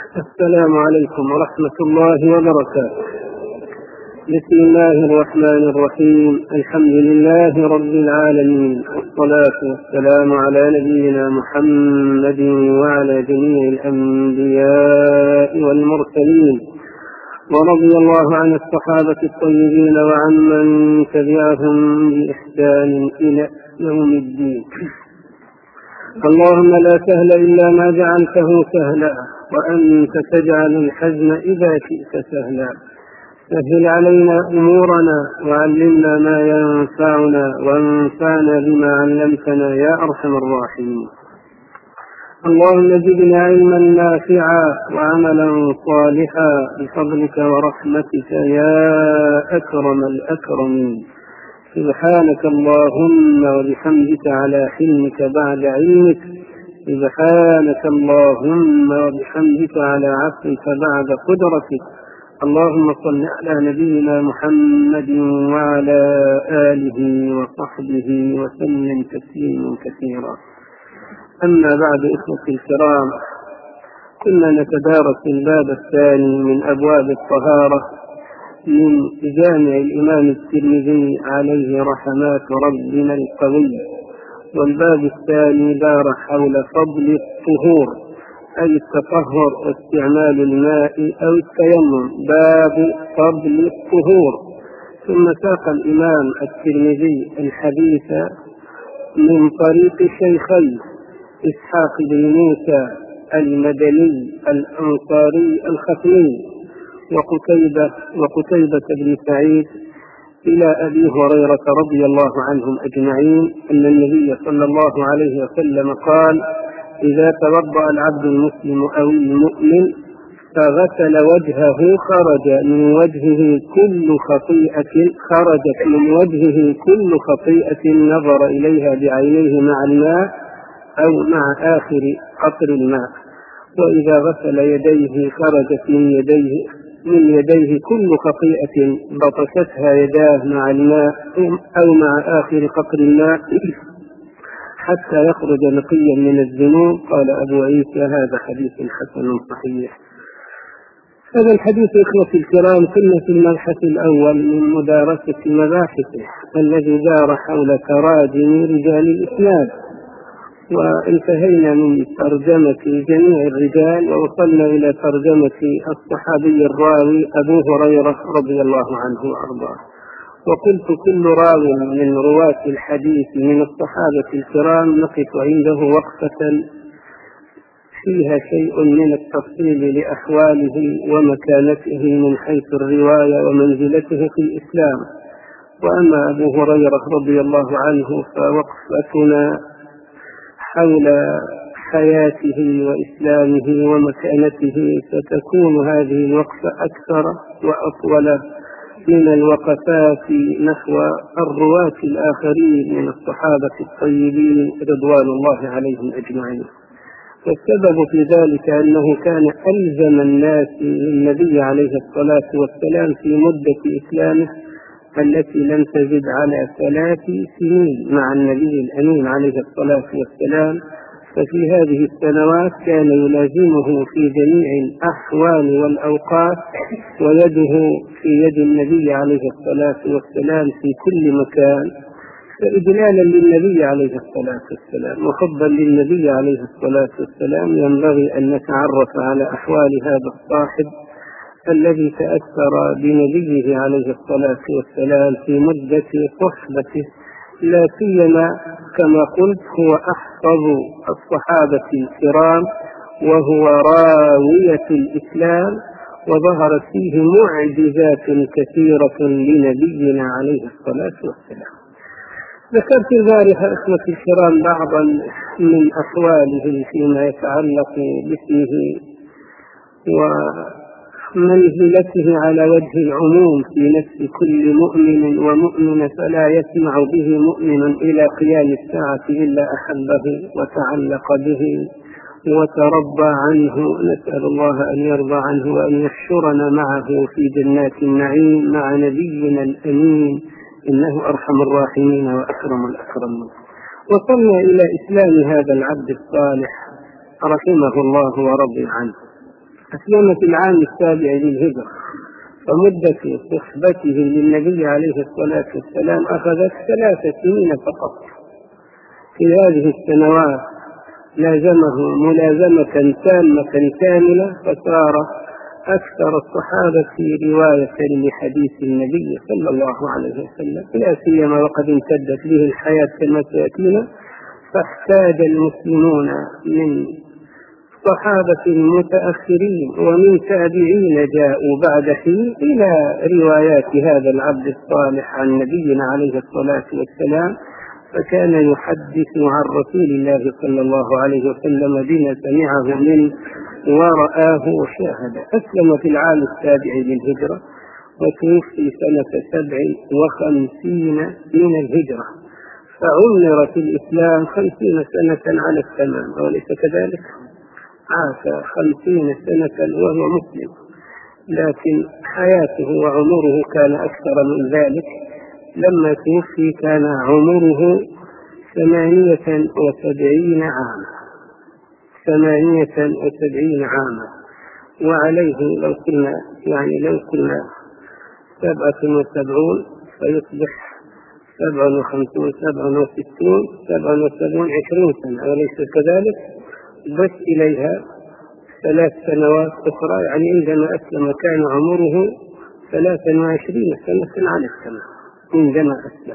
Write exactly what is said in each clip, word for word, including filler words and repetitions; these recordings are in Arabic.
السلام عليكم ورحمة الله وبركاته. بسم الله الرحمن الرحيم. الحمد لله رب العالمين، والصلاة والسلام على نبينا محمد وعلى جميع الأنبياء والمرسلين، ورضي الله عن الصحابة الطيبين وعن من تبعهم بإحسان إلى يوم الدين. اللهم لا سهل إلا ما جعلته سهلا، وأنت تجعل الحزن إذا شئت سهلا. سهل علينا أمورنا وعلمنا ما ينفعنا وانفعنا بما علمتنا يا أرحم الراحمين. اللهم زدنا علما نافعا وعملا صالحا بفضلك ورحمتك يا أكرم الأكرمين. سبحانك اللهم وبحمدك على حلمك بعد علمك، سبحانك اللهم وبحمدك على عفوك بعد قدرتك. اللهم صل على نبينا محمد وعلى آله وصحبه وسلم تسليما كثيرا. أما بعد، إخوتي الكرام، كنا نتدارس الباب الثاني من أبواب الطهارة من جامع الإمام الترمذي عليه رحمات ربنا القوي، والباب الثاني دار حول فضل الطهور، أي التطهر واستعمال الماء أو التيمم. باب فضل الطهور. ثم ساق الإمام الترمذي الحديث من طريق الشيخين إسحاق بن موسى المدني الأنصاري الختمي وقتيبة, وقتيبة بن سعيد إلى أبي هريرة رضي الله عنهم أجمعين أن النبي صلى الله عليه وسلم قال: إذا توضأ العبد المسلم أو المؤمن فغسل وجهه خرج من وجهه كل خطيئة خرجت من وجهه كل خطيئة نظر إليها بعينيه مع الماء أو مع آخر قطر الماء. وإذا غسل يديه خرجت من يديه من يديه كل خطيئة بطشتها يداه مع الماء أو مع آخر قطر الماء حتى يخرج نقيا من الذنوب. قال أبو عيسى: هذا حديث حسن صحيح. هذا الحديث إخوتي الكرام كنا في المبحث الأول من مدارسة مباحثه الذي دار حول تراجم رجال الإسلام، وانتهينا من ترجمة جميع الرجال ووصلنا إلى ترجمة الصحابي الراوي أبو هريرة رضي الله عنه وأرضاه. وقلت: كل راو من رواة الحديث من الصحابة الكرام نقف عنده وقفة فيها شيء من التفصيل لأحواله ومكانته من حيث الرواية ومنزلته في الإسلام. وأما أبو هريرة رضي الله عنه فوقفتنا حول حياته وإسلامه ومكانته، فتكون هذه الوقفة أكثر وأطول من الوقفات نحو الرواة الآخرين من الصحابة الطيبين رضوان الله عليهم أجمعين. والسبب في ذلك أنه كان ألزم الناس للنبي عليه الصلاة والسلام في مدة إسلامه التي لم تزد على ثلاث سنين مع النبي الأمين عليه الصلاة والسلام. ففي هذه السنوات كان يلازمه في جميع الأحوال والأوقات، ويده في يد النبي عليه الصلاة والسلام في كل مكان. فإجلالا للنبي عليه الصلاة والسلام وحبا للنبي عليه الصلاة والسلام ينبغي أن نتعرف على أحوال هذا الصاحب الذي تأثر بنبيه عليه الصلاة والسلام في مدة صحبته، لا سيما كما قلت هو أحفظ الصحابة الكرام وهو راوية الإسلام، وظهرت فيه معجزات كثيرة لنبينا عليه الصلاة والسلام. ذكرت البارحة إخوتي الكرام بعضا من أحواله فيما يتعلق باسمه ومنزلته على وجه العموم في نفس كل مؤمن ومؤمن، فلا يسمع به مؤمن إلى قيام الساعة إلا أحبه وتعلق به وترضى عنه. نسأل الله أن يرضى عنه وأن يحشرنا معه في جنات النعيم مع نبينا الأمين، إنه أرحم الراحمين وأكرم الأكرمين. وصلنا إلى إسلام هذا العبد الصالح رحمه الله ورضي عنه. أسلم في العام السابع للهجرة، فمدة صحبته للنبي عليه الصلاة والسلام أخذت ثلاث سنين فقط. في هذه السنوات لازمه ملازمة تامة كاملة، فصار أكثر الصحابة رواية لحديث النبي صلى الله عليه وسلم، لا سيما وقد امتدت به الحياة كما سيأتينا، فاحتاج المسلمون من صحابة المتأخرين ومن تابعين جاءوا بعد حين إلى روايات هذا العبد الصالح عن نبينا عليه الصلاة والسلام، فكان يحدث عن رسول الله صلى الله عليه وسلم بما سمعه منه ورآه وشاهد. أسلم في العام السابع للهجرة، وتوفي سنة سبع وخمسين من الهجرة، فعمر في الإسلام خمسين سنة على التمام، وليس كذلك؟ عاش خمسين سنة وهو مسلم، لكن حياته وعمره كان أكثر من ذلك. لما توفي كان عمره ثمانية وسبعين عاما ثمانية وسبعين عاما وعليه لو كنا يعني لو كنا سبعة وسبعون فيصبح سبعة وخمسون سبعة وستون سبعة وسبعون عشرين سنة، وليس كذلك؟ بس إليها ثلاث سنوات أخرى، يعني عندما أسلم كان عمره ثلاثا وعشرين سنة على السماء عندما أسلم،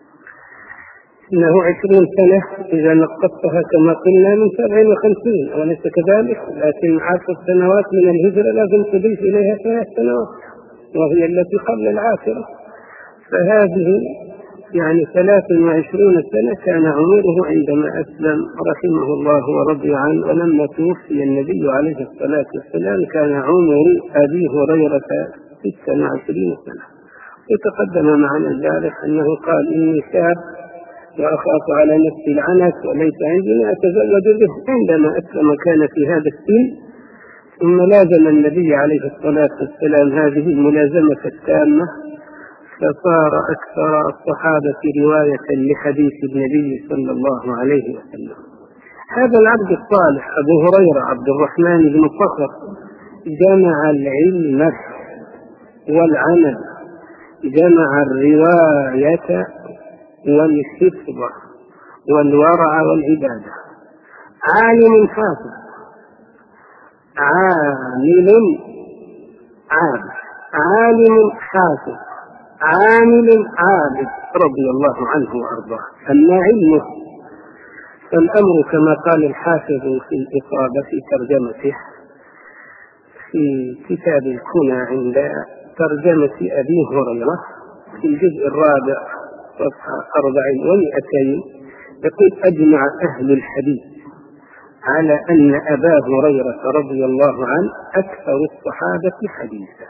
إنه عشرين سنة إذا نقصتها كما قلنا من سبع وخمسين، وليس كذلك؟ لكن عشر سنوات من الهجرة لازم تضيف إليها ثلاث سنوات وهي التي قبل العاشرة، فهذه يعني ثلاث وعشرون سنة كان عمره عندما أسلم رحمه الله ورضي عنه. ولما توفي النبي عليه الصلاة والسلام كان عمر أبي هريرة ست وعشرين سنة. وتقدم معنا البارح أنه قال إني شاب وأخاف على نفسي العنت وليس عندي ما أتزوج به. عندما أسلم كان في هذا السن، ثم لازم النبي عليه الصلاة والسلام هذه الملازمة التامة، فصار أكثر الصحابة رواية لحديث النبي صلى الله عليه وسلم. هذا العبد الصالح أبو هريرة عبد الرحمن بن صخر جمع العلم والعمل، جمع الرواية والحفظ والورع والعبادة. عالم حافظ، عامل عابد، عالم حافظ، عامل عابد رضي الله عنه وأرضاه. أما علمه فالأمر كما قال الحافظ في الإصابة في ترجمته في كتاب الكنى عند ترجمة أبي هريرة في الجزء الرابع صفحة أربع ومئتين، يقول: أجمع أهل الحديث على أن أبا هريرة رضي الله عنه أكثر الصحابة حديثا.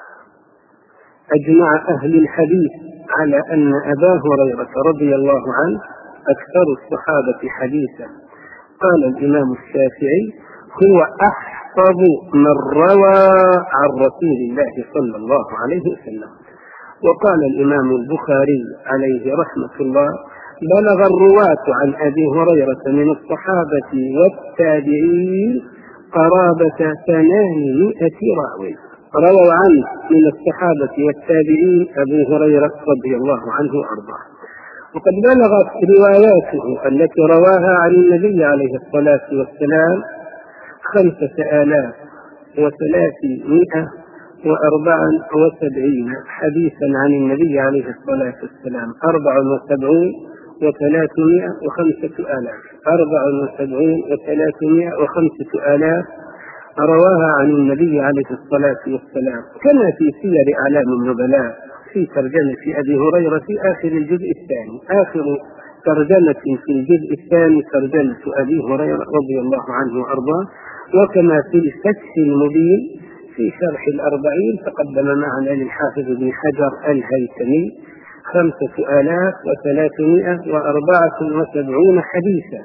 أجمع أهل الحديث على أن أبا هريرة رضي الله عنه أكثر الصحابة حديثا. قال الإمام الشافعي: هو أحفظ من روى عن رسول الله صلى الله عليه وسلم. وقال الإمام البخاري عليه رحمة الله: بلغ الرواة عن أبي هريرة من الصحابة والتابعين قرابة ثمانمائة راوي، رووا عنه من الصحابة والتابعين أبو هريرة رضي الله عنه وأرضاه. وقد بلغت رواياته التي رواها عن النبي عليه الصلاة والسلام خمسة آلاف وثلاثمائة وأربعة وسبعين حديثا عن النبي عليه الصلاة والسلام، أربع وسبعون وثلاثمائة وخمسة آلاف أربع وسبعون وثلاثمائة وخمسة آلاف رواها عن النبي عليه الصلاة والسلام. كما في سير أعلام النبلاء في ترجمة أبي هريرة في آخر الجزء الثاني، آخر ترجمة في الجزء الثاني ترجمة أبي هريرة رضي الله عنه وأرضاه. وكما في الفتح المبين في شرح الأربعين تقدم معنا للحافظ ابن حجر الهيثمي خمسة آلاف وثلاثمائة وأربعة وسبعون حديثا.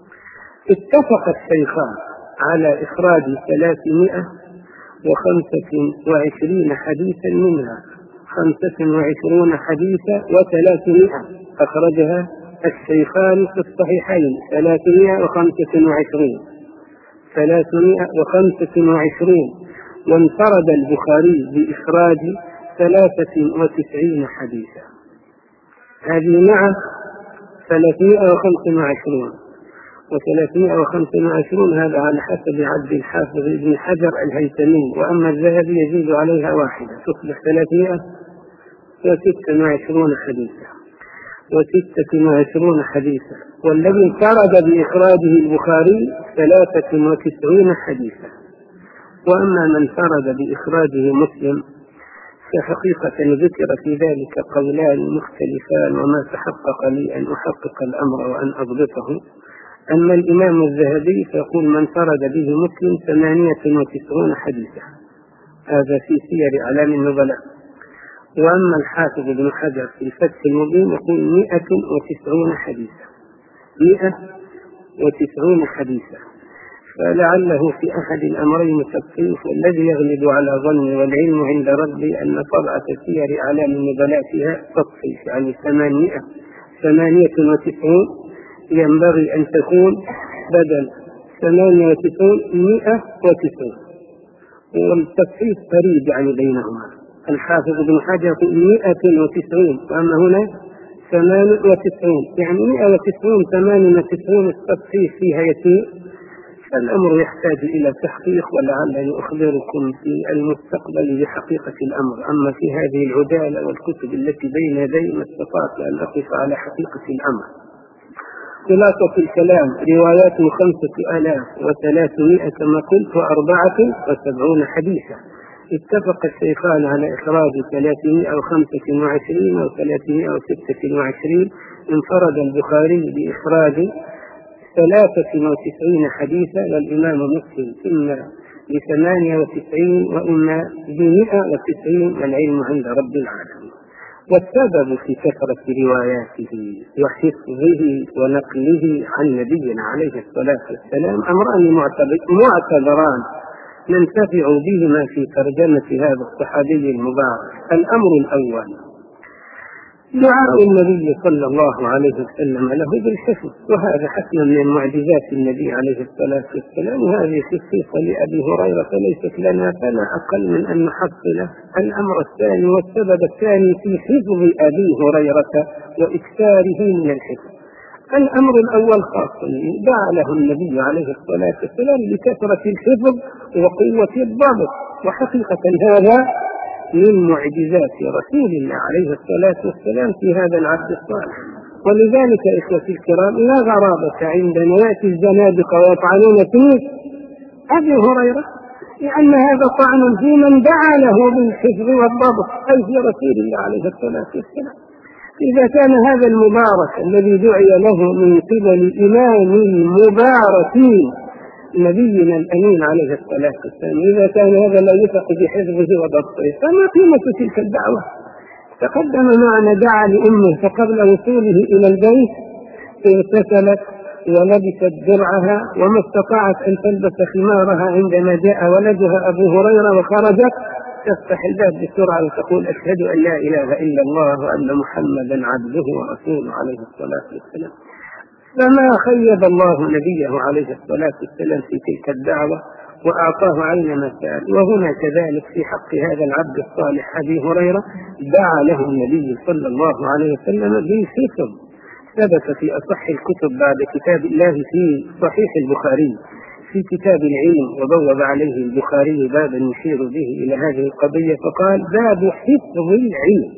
اتفق الشيخان على إخراج ثلاثمائة وخمسة وعشرين حديثا منها، خمسة وعشرون حديثا وثلاثمائة أخرجها الشيخان في الصحيحين، ثلاثمائة وخمسة وعشرين ثلاثمائة وخمسة وعشرين وانفرد البخاري بإخراج ثلاثة وتسعين حديثا. هذه مع ثلاثمائة وخمسة وعشرين، وثلاثمائة وخمسة وعشرين هذا على حسب عد الحافظ ابن حجر الهيثمي، وأما الذهبي يزيد عليها واحدة تصبح ثلاثمائة وستة وعشرين حديثا وستة وعشرون حديثا. والذي انفرد بإخراجه البخاري ثلاثة وتسعين حديثا. وأما من انفرد بإخراجه مسلم فحقيقة ذكر في ذلك قولان مختلفان، وما تحقق لي أن أحقق الأمر وأن أضبطه. أما الإمام الذهبي فيقول من انفرد به مسلم ثمانية وتسعون حديثا، هذا في سير أعلام النبلاء. وأما الحافظ ابن حجر في الفتح المبين يقول مئة وتسعون حديثا، مئة وتسعون حديثا. فلعله في أحد الأمرين تطفيف، والذي يغلب على ظني والعلم عند ربي أن طبعة سير أعلام النبلاء فيها تطفيف، يعني ثمانمائة ثمانية وتسعون ينبغي أن تكون بدل ثمانية وتسعون مئة وتسعون، والتطفيف قريب يعني بينهما. الحافظ ابن حجر مئة وتسعون، وأما هنا ثمانية وتسعون، يعني مئة وتسعون ثمانية وتسعون التطفيف فيها يسير. الأمر يحتاج إلى تحقيق، ولعلني أخبركم في المستقبل بحقيقة الأمر. أما في هذه العجالة والكتب التي بين يدي ما استطعت أن أقف على حقيقة الأمر. خلاصة الكلام روايات خمسة آلاف وثلاثمائة كما قلت وأربعة وسبعون حديثا. اتفق الشيخان على إخراج ثلاثمائة وخمسة وعشرين وثلاثمائة وستة وعشرين. انفرد البخاري بإخراج ثلاثة وتسعين حديثا، والإمام مسلم إما بثمانية وتسعين وإما بمئة وتسعين، والعلم عند رب العالمين. والسبب في كثرة رواياته وحفظه ونقله عن نبينا عليه الصلاة والسلام أمران معتبران ننتفع بهما في ترجمة هذا الصحابي المبارك. الأمر الأول دعاء النبي صلى الله عليه وسلم له بالحفظ، وهذا حسنا من معجزات النبي عليه الصلاة والسلام، وهذه خصيصة لأبي هريرة ليست لنا فلا أقل من أن نحصله. الأمر الثاني والسبب الثاني في حفظ أبي هريرة وإكثاره من الحفظ. الأمر الأول خاص دعا له النبي عليه الصلاة والسلام لكثرة الحفظ وقوة الضبط، وحقيقة هذا من معجزات رسول الله عليه الصلاة والسلام في هذا العبد الصالح. ولذلك إخوتي الكرام لا غرابة عندما يأتي الزنادقة ويطعنون في أبي هريرة، لأن هذا طعن في من دعا له بالحفظ والضبط أي في رسول الله عليه الصلاة والسلام. إذا كان هذا المبارك الذي دعي له من قبل إمام المباركين نبينا الأمين عليه الصلاة والسلام، إذا كان هذا لا يثق بحفظه وضبطه فما قيمة تلك الدعوة؟ تقدم معنا دعا لأمه، فقبل وصوله إلى البيت اغتسلت ولبست درعها وما استطاعت أن تلبس خمارها عندما جاء ولدها أبو هريرة وخرجت تفتح الباب بسرعة وتقول أشهد أن لا إله إلا الله وأن محمدا عبده ورسوله عليه الصلاة والسلام. فما خيب الله نبيه عليه الصلاة والسلام في تلك الدعوة وأعطاه عين ما سأل. وهنا كذلك في حق هذا العبد الصالح أبي هريرة دعا له النبي صلى الله عليه وسلم بالحفظ. ثبت في أصح الكتب بعد كتاب الله في صحيح البخاري في كتاب العلم، وبوب عليه البخاري بابا يشير به إلى هذه القضية فقال باب حفظ العلم.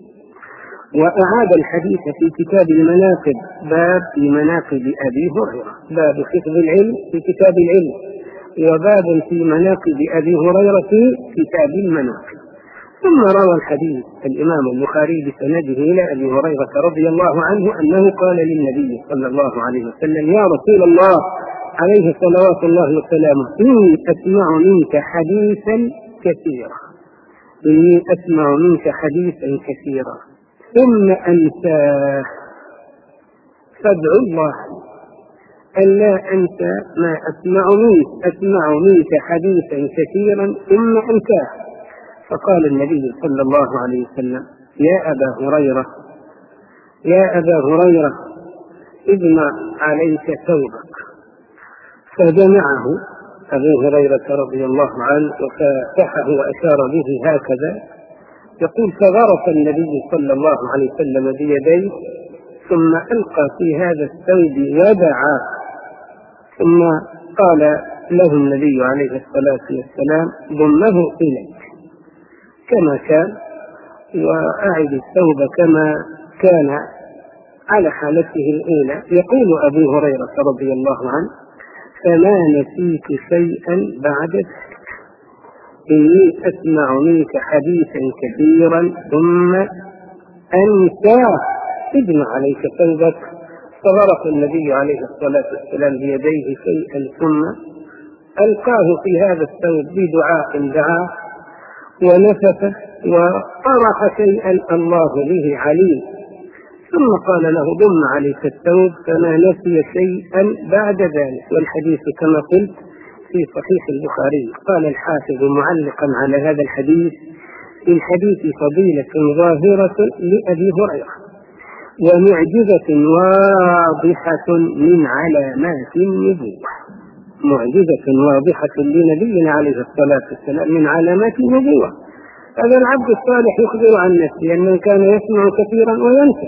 وأعاد الحديث في كتاب المناقب باب في مناقب أبي هريرة، باب حفظ العلم في كتاب العلم، وباب في مناقب أبي هريرة في كتاب المناقب. ثم روى الحديث الإمام البخاري بسنده إلى أبي هريرة رضي الله عنه أنه قال للنبي صلى الله عليه وسلم يا رسول الله عليه صلوات الله وسلامه إني أسمع منك حديثا كثيرا إني أسمع منك حديثا كثيرا ثم أنساه فادعو الله ألا أنسى ما أسمع منك أسمع منك حديثا كثيرا ثم أنساه. فقال النبي صلى الله عليه وسلم يا أبا هريرة يا أبا هريرة اجمع عليك ثوبك. فجمعه أبو هريرة رضي الله عنه وفتحه وأشار به هكذا، يقول: فغرف النبي صلى الله عليه وسلم بيديه ثم ألقى في هذا الثوب ودعا، ثم قال له النبي عليه الصلاة والسلام: ضمه إليك كما كان، وأعد الثوب كما كان على حالته الأولى. يقول أبو هريرة رضي الله عنه: فما نسيت شيئا بعد ذلك، إني أسمع منك حديثا كثيرا ثم أنساه، اجمع عليك ثوبك. فغرف النبي عليه الصلاة والسلام بيديه شيئا ثم ألقاه في هذا الثوب بدعاء دعاه ونفثه وطرح شيئا الله به عليم، ثم قال له: ضم عليك الثوب، فما نسي شيئا بعد ذلك. والحديث كما قلت في صحيح البخاري. قال الحافظ معلقا على هذا الحديث: في الحديث فضيلة ظاهرة لأبي هريرة ومعجزة واضحة من علامات النبوة، معجزة واضحة لنبينا عليه الصلاة والسلام من علامات النبوة. هذا العبد الصالح يخبر عن نفسه أنه كان يسمع كثيرا وينسى.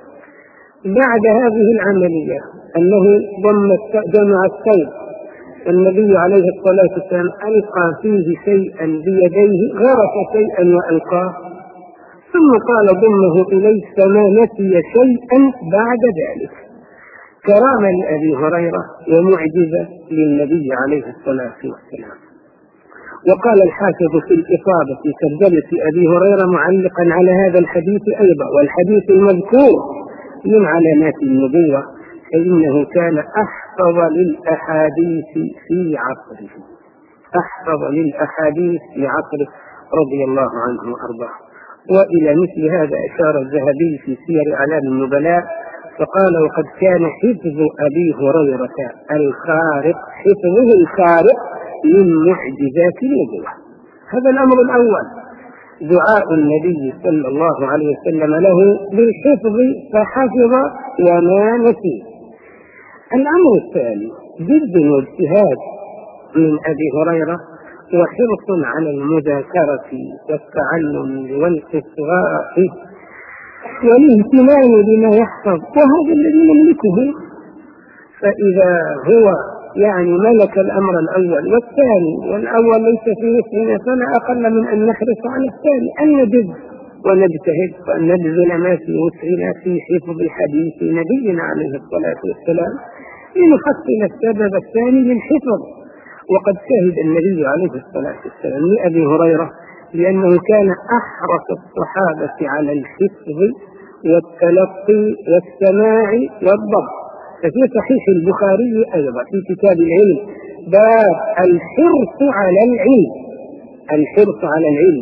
بعد هذه العملية أنه ضم جمع الثوب، النبي عليه الصلاة والسلام ألقى فيه شيئا بيديه، غرف شيئا وألقاه، ثم قال: ضمه إليك، فما نسي شيئا بعد ذلك. كرامة لأبي هريرة ومعجزة للنبي عليه الصلاة والسلام. وقال الحافظ في الإصابة في ترجمة أبي هريرة معلقا على هذا الحديث أيضا: والحديث المذكور من علامات النبوة، فإنه كان أحفظ للأحاديث في عصره، أحفظ للأحاديث في عصره رضي الله عنه وأرضاه. وإلى مثل هذا أشار الذهبي في سير أعلام النبلاء فقال: وقد كان حفظ أبي هريرة الخارق، حفظه الخارق من معجزات النبوة. هذا الأمر الأول، دعاء النبي صلى الله عليه وسلم له بالحفظ فحفظ وما نسي. الأمر الثاني جد واجتهاد من أبي هريرة وحرص على المذاكرة والتعلم والإصغاء والاهتمام بما يحفظ، وهذا الذي نملكه. فإذا هو يعني ملك الأمر الأول والثاني، والأول ليس في وسعنا، فلا أقل من أن نحرص على الثاني، أن نجد ونجتهد وأن نبذل ما في وسعنا في حفظ حديث نبينا عليه الصلاة والسلام لنحصل السبب الثاني للحفظ. وقد شهد النبي عليه الصلاة والسلام لأبي هريرة لأنه كان أحرص الصحابة على الحفظ والتلقي والسماع والضبط. ففي صحيح البخاري أيضا في كتاب العلم باب الحرص على العلم، الحرص على العلم،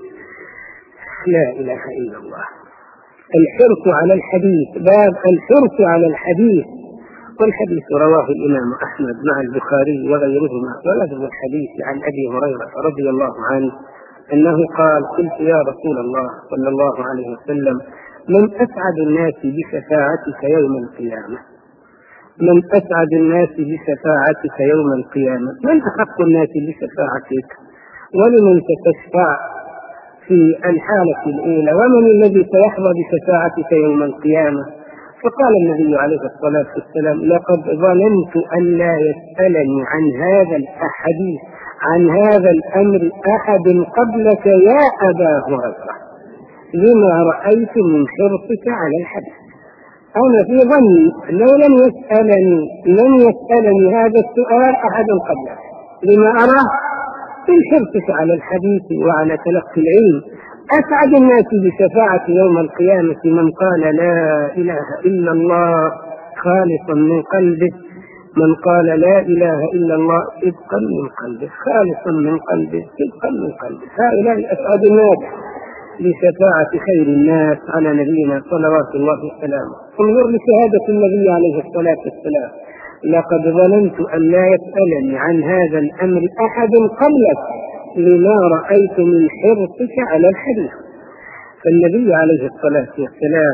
لا إله إلا الله. الحرص على الحديث، باب الحرص على الحديث. والحديث رواه الإمام أحمد مع البخاري وغيرهما. ولفظ الحديث عن أبي هريرة رضي الله عنه أنه قال: قلت يا رسول الله صلى الله عليه وسلم: من أسعد الناس بشفاعتك يوم القيامة؟ من أسعد الناس بشفاعتك يوم القيامة؟ من أحق الناس بشفاعتك؟ ولمن تشفع في الحالة الأولى؟ ومن الذي سيحظى بشفاعتك يوم القيامة؟ فقال النبي عليه الصلاة والسلام: لقد ظننت أن لا يسألني عن هذا الحديث عن هذا الأمر أحد قبلك يا أبا هريرة، لما رأيت من حرصك على الحديث. أنا في ظني لو لم يسألني لم يسألني هذا السؤال أحد قبلك، لما أراه من حرصك على الحديث وعلى تلقي العلم. أسعد الناس بشفاعة يوم القيامة من قال لا إله إلا الله خالصا من قلبه، من قال لا إله إلا الله صدقا من قلبه، خالصا من قلبه، صدقا من قلبه. هؤلاء أسعد الناس بشفاعة خير الناس على نبينا صلوات الله وسلامه. انظر لشهادة النبي عليه الصلاة والسلام: لقد ظننت أن لا يسألني عن هذا الأمر أحد قبلك لما رأيت من حرصك على الحديث. فالنبي عليه الصلاة والسلام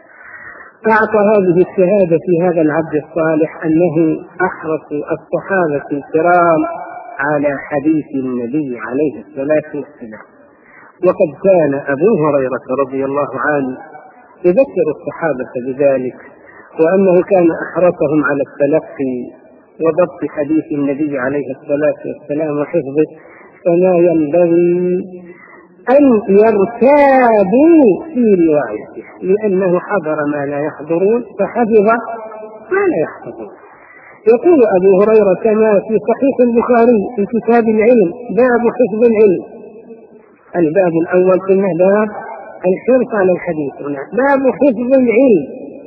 أعطى هذه الشهادة في هذا العبد الصالح أنه أحرص الصحابة الكرام على حديث النبي عليه الصلاة والسلام. وقد كان أبو هريرة رضي الله عنه يذكر الصحابة بذلك، وأنه كان أحرصهم على التلقي وضبط حديث النبي عليه الصلاة والسلام وحفظه، فما ينبغي أن يرتابوا في روايته، لأنه حضر ما لا يحضرون فحفظ ما لا يحفظون. يقول أبو هريرة كما في صحيح البخاري في كتاب العلم باب حفظ العلم، الباب الأول قلنا باب الحرص على الحديث، باب حفظ العلم،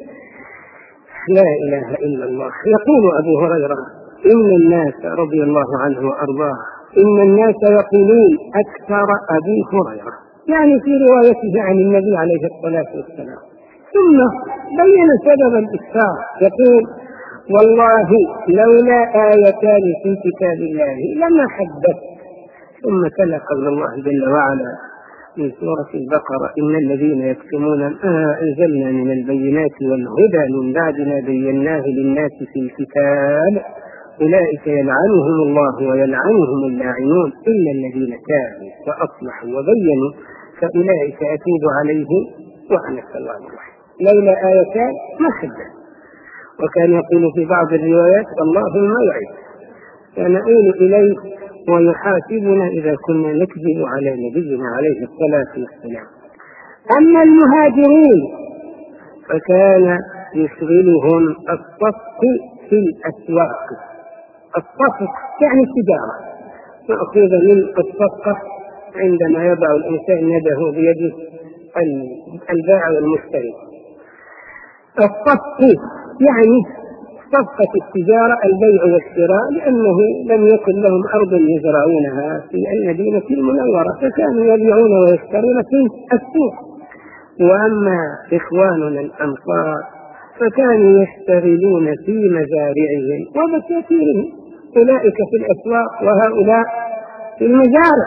لا إله إلا الله. يقول أبو هريرة إن الناس رضي الله عنه وأرضاه إن الناس يقولون أكثر أبي هريرة، يعني في روايته عن النبي عليه الصلاة والسلام. ثم بين سبب الإكثار، يقول والله لولا آيتان في كتاب الله لما حدثت. ثم تلا قول الله جل وعلا من سورة البقرة إن الذين يكتمون ما أنزلنا من البينات والهدى من بعد ما بيناه للناس في الكتاب أولئك يلعنهم الله ويلعنهم اللاعنون إلا الذين تابوا وأصلحوا وبينوا فأولئك أتوب عليهم وأنا التواب الرحيم. لولا آيتان ما حدث. وكان يقول في بعض الروايات اللهم يعد، فنؤول إليه ويحاسبنا إذا كنا نكذب على نبينا عليه الصلاة والسلام. أما المهاجرين فكان يشغلهم الصفق في الأسواق. الصفق يعني التجارة، مأخوذة من الصفقة عندما يضع الإنسان يده بيده البائع والمشتري. الصفق يعني صفقة التجارة البيع والشراء، لأنه لم يكن لهم أرض يزرعونها في المدينة المنورة فكانوا يبيعون ويشترون في السوق. وأما إخواننا الأنصار فكانوا يشتغلون في مزارعهم وبساتينهم، أولئك في الأسواق وهؤلاء في المزارع.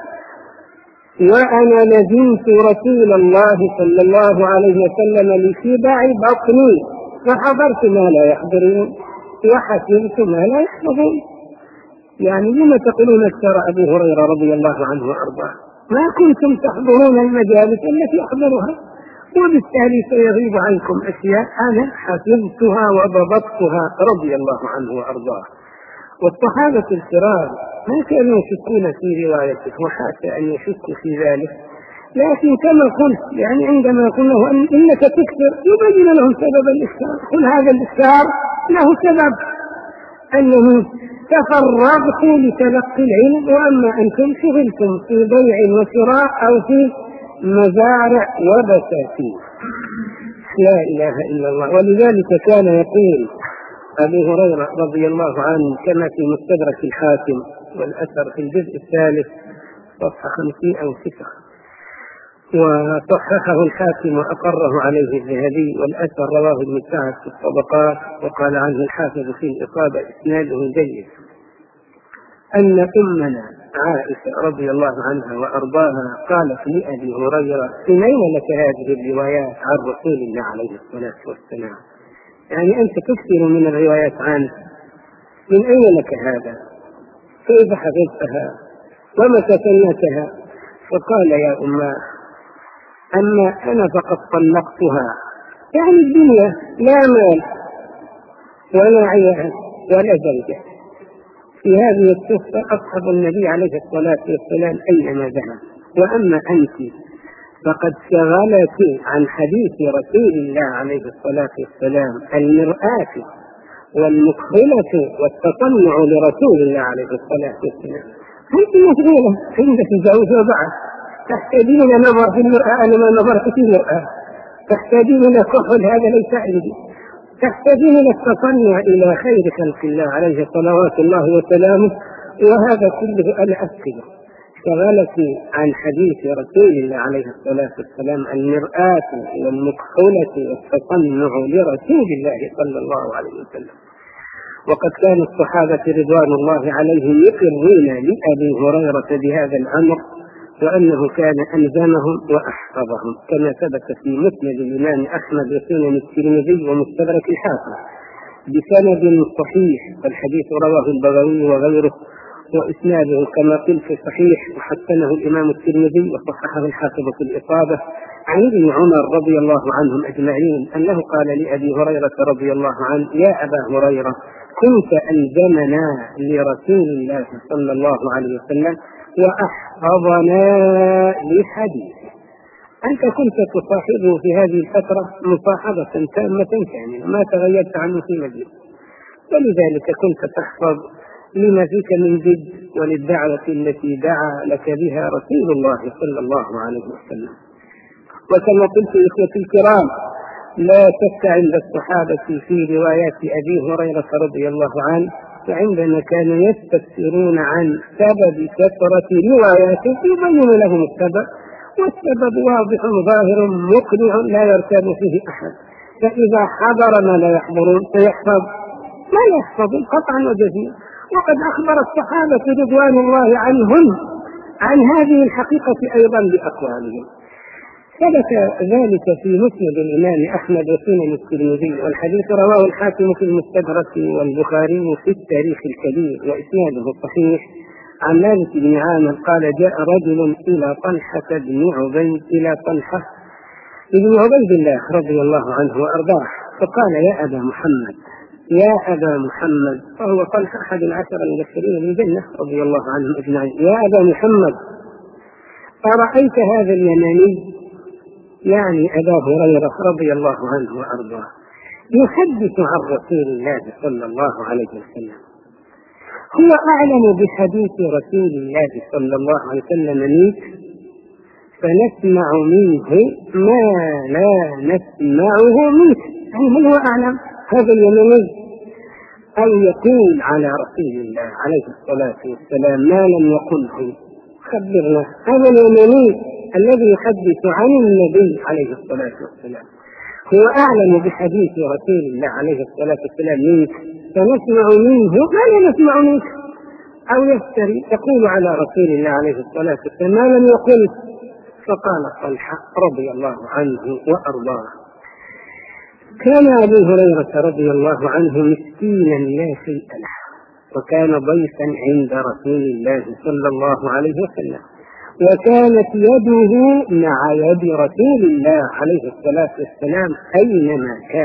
وأنا لزمت رسول الله صلى الله عليه وسلم لشبع بطني فحضرت ما لا يحضرون وحفظت ما لا يحفظون. يعني لما تقولون اكثر أبي هريرة رضي الله عنه وأرضاه؟ ما كنتم تحضرون المجالس التي يحضرها، وبالتالي سيغيب عنكم أشياء أنا حفظتها وضبطتها رضي الله عنه وأرضاه. والصحابة الكرام ما كانوا يشكون في روايته، وحتى أن يشكوا في ذلك، لكن كما قلت يعني عندما يقول له أن إنك تكثر يبين لهم سبب الإكثار. قل هذا الإكثار له سبب، أنه تفرغت لتلقي العلم، وأما أنتم شغلتم في بيع وشراء أو في مزارع وبساتين. لا إله إلا الله. ولذلك كان يقول أبو هريرة رضي الله عنه كما في مستدرك الحاكم والأثر في الجزء الثالث صفحة خمسين أو ستة، وصححه الحاكم وأقره عليه الذهبي، والأثر رواه ابن سعد في الطبقات وقال عنه الحافظ في الإصابة إسناده جيد، أن أمنا عائشة رضي الله عنها وأرضاها قالت لأبي هريرة من أين لك هذه الروايات عن رسول الله عليه الصلاة والسلام؟ يعني أنت تكثر من الروايات عنه، من أين لك هذا؟ كيف حفظتها؟ ومتى سمعتها؟ فقال يا أماه أما أنا فقد طلقتها، يعني الدنيا لا مال ولا عيال ولا زوجة. في هذه القصة أصحاب النبي عليه الصلاة والسلام أينما ذهب. وأما أنت فقد شغلت عن حديث رسول الله عليه الصلاة والسلام المرآة والمكحلة والتصنع لرسول الله عليه الصلاة والسلام. أنت مشغولة عندك زوج وبعث، تحتاجين إلى نظر في المرآة، أنا ما نظرت في المرآة، تحتاجين إلى كحل هذا ليس عندي، تحتاجين إلى التصنع إلى خير خلق الله عليه صلوات الله وسلامه، وهذا كله أنا أفقده. شغلت عن حديث رسول الله عليه الصلاة والسلام المرآة والمكحلة والتصنع لرسول الله صلى الله عليه وسلم. وقد كان الصحابة رضوان الله عليهم يقرون لأبي هريرة بهذا الأمر، وأنه كان ألزمهم وأحفظهم، كما ثبت في مسند الإمام أحمد وسنن الترمذي ومستدرك الحاكم بسند صحيح، والحديث رواه البغوي وغيره. وإسناده كما قلت صحيح، وحسنه الإمام الترمذي وصححه الحافظ في الإصابة عن ابن عمر رضي الله عنهم أجمعين أنه قال لأبي هريرة رضي الله عنه: يا أبا هريرة، كنت ألزمنا لرسول الله صلى الله عليه وسلم وأحفظنا لحديثه. أنت كنت تصاحبه في هذه الفترة مصاحبة تامة كاملة، ما تغيرت عنه في مجلس، ولذلك كنت تحفظ لما فيك من جد وللدعوة التي دعا لك بها رسول الله صلى الله عليه وسلم. وكما قلت إخوتي الكرام، لا شك عند الصحابة في روايات أبي هريرة رضي الله عنه، فعندما كانوا يستفسرون عن سبب كثرة رواياته يبين لهم السبب، والسبب واضح ظاهر مقنع لا يرتاب فيه أحد. فإذا حضر ما لا يحضرون سيحفظ ما يحفظ قطعا وجزيلا. وقد أخبر الصحابة رضوان الله عنهم عن هذه الحقيقة أيضا بأقوالهم. ثبت ذلك في مسند الإمام أحمد وسنن الترمذي، والحديث رواه الحاكم في المستدرك والبخاري في التاريخ الكبير وإسناده صحيح، عن مالك بن عامر قال: جاء رجل إلى طلحة بن عبيد إلى طلحة بن عبيد الله رضي الله عنه وأرضاه، فقال: يا أبا محمد يا أبا محمد، وهو طلحة أحد العشر المبشرين بالجنة رضي الله عنهم أجمعين. يا أبا محمد، أرأيت هذا اليماني، يعني أبا هريرة رضي الله عنه وأرضاه، يحدث عن رسول الله صلى الله عليه وسلم، هو أعلم بحديث رسول الله صلى الله عليه وسلم منك، فنسمع منه ما لا نسمعه منك. يعني من هو أعلم، هذا اليماني أو يقول على رسول الله عليه الصلاة والسلام ما لم يقله؟ خبرنا. هذا اليماني الذي يحدث عن النبي عليه الصلاة والسلام هو أعلم بحديث رسول الله عليه الصلاة والسلام منك، فنسمع منه ما لا نسمع منك. أو يفتري يقول على رسول الله عليه الصلاة والسلام ما لم يقل. فقال طلحة رضي الله عنه وأرضاه: كان أبو هريرة رضي الله عنه مسكينا لا شيء له، وكان ضيفا عند رسول الله صلى الله عليه وسلم، وكانت يده مع يد رسول الله عليه الصلاة والسلام أينما كان،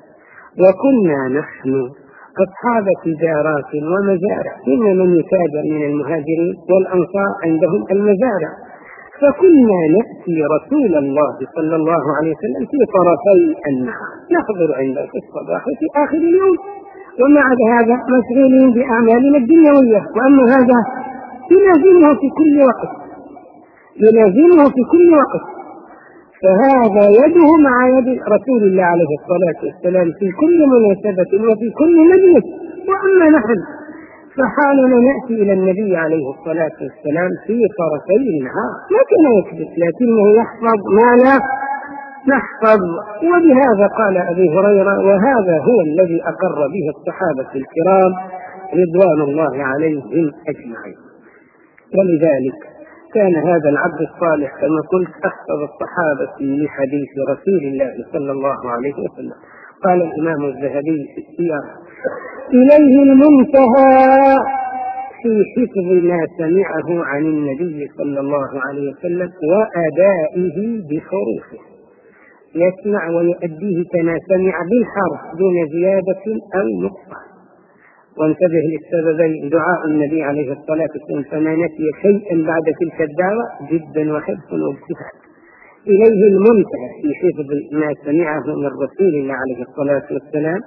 وكنا نحن أصحاب تجارات ومزارع، إن من يتاجر من المهاجرين والأنصار عندهم المزارع، فكنا نأتي رسول الله صلى الله عليه وسلم في طرفي النهار، نحضر عنده في الصباح وفي آخر اليوم، ومع هذا مشغولين بأعمالنا الدنيوية، وأما هذا يلازمه في كل وقت يلازمه في كل وقت فهذا يده مع يد رسول الله عليه الصلاة والسلام في كل مناسبة وفي كل مجلس. وأما نحن فحالنا نأتي إلى النبي عليه الصلاة والسلام في طرفي النهار، ما كان يكذب لكنه يحفظ ما لا نحفظ. وبهذا قال أبي هريرة، وهذا هو الذي أقر به الصحابة الكرام رضوان الله عليهم أجمعين. ولذلك كان هذا العبد الصالح كما قلت أحفظ الصحابة لحديث رسول الله صلى الله عليه وسلم. قال الإمام الذهبي في السير: إليه المنتهى في حفظ ما سمعه عن النبي صلى الله عليه وسلم وأدائه بحروفه، يسمع ويؤديه كما سمع بالحرف دون زيادة أو نقصان. وانتبه للسببين: دعاء النبي عليه الصلاة والسلام فما نسي شيئا بعد تلك الدعوة جدا وحفظ واجتهاد. إليه المنتهى في حفظ ما سمعه من رسول الله عليه الصلاة والسلام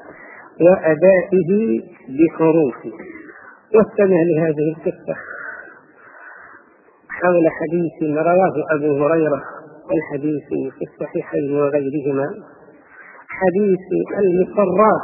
وأدائه بحروفه. واستمع لهذه القصة حول حديث رواه أبو هريرة، والحديث في الصحيحين وغيرهما، حديث المصرات.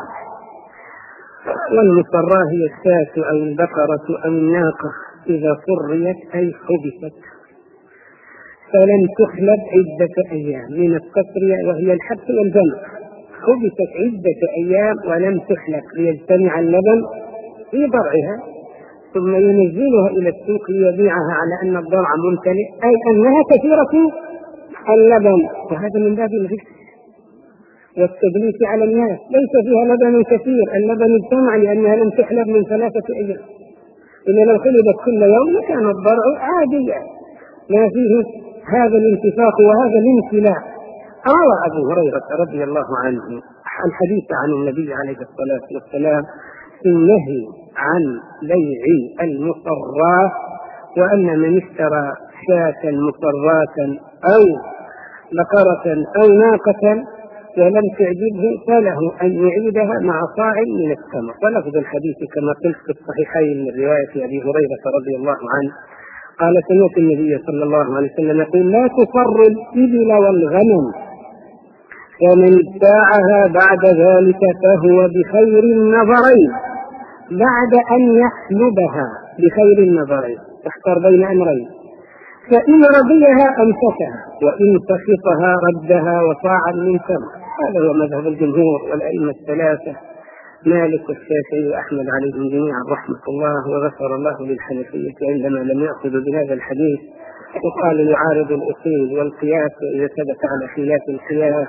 والمصراه هي الشاة أو البقرة أو الناقة إذا صريت أي حبست فلم تحلب عدة أيام، من التصرية وهي الحبس والجمع. حبست عدة أيام ولم تحلب ليجتمع اللبن في ضرعها، ثم ينزلها إلى السوق ليبيعها على أن الضرع ممتلئ، أي أنها كثيرة اللبن. وهذا من باب الغش والتدليس على الناس، ليس فيها لبن كثير، اللبن اجتمع لأنها لم تحلب من ثلاثة أيام. إن لو خلبت كل يوم كان الضرع عاديا ما فيه هذا الانتفاخ وهذا الانسلاع. روى أبو هريرة رضي الله عنه الحديث عن النبي عليه الصلاة والسلام في النهي عن بيع المصرات، وأن من اشترى شاة مصرات أو بقرة أو ناقة ولم تعجبه فله أن يعيدها مع صاع من التمر. ولفظ الحديث كما قلت في الصحيحين من رواية أبي هريرة رضي الله عنه قال سمعت النبي صلى الله عليه وسلم يقول لا تصر الإبل والغنم، ومن ابتاعها بعد ذلك فهو بخير النظرين بعد أن يحلبها، بخير النظرين تختار بين أمرين، فإن رضيها أمسكها وإن سخطها ردها وصاعا من تمر. هذا هو مذهب الجمهور والأئمة الثلاثة مالك والشافعي وأحمد عليهم جميعا رحمة الله، وغفر الله للحنفية عندما لم يأخذوا بهذا الحديث وقالوا يعارض الأصول والقياس، وإذا ثبت على خلاف القياس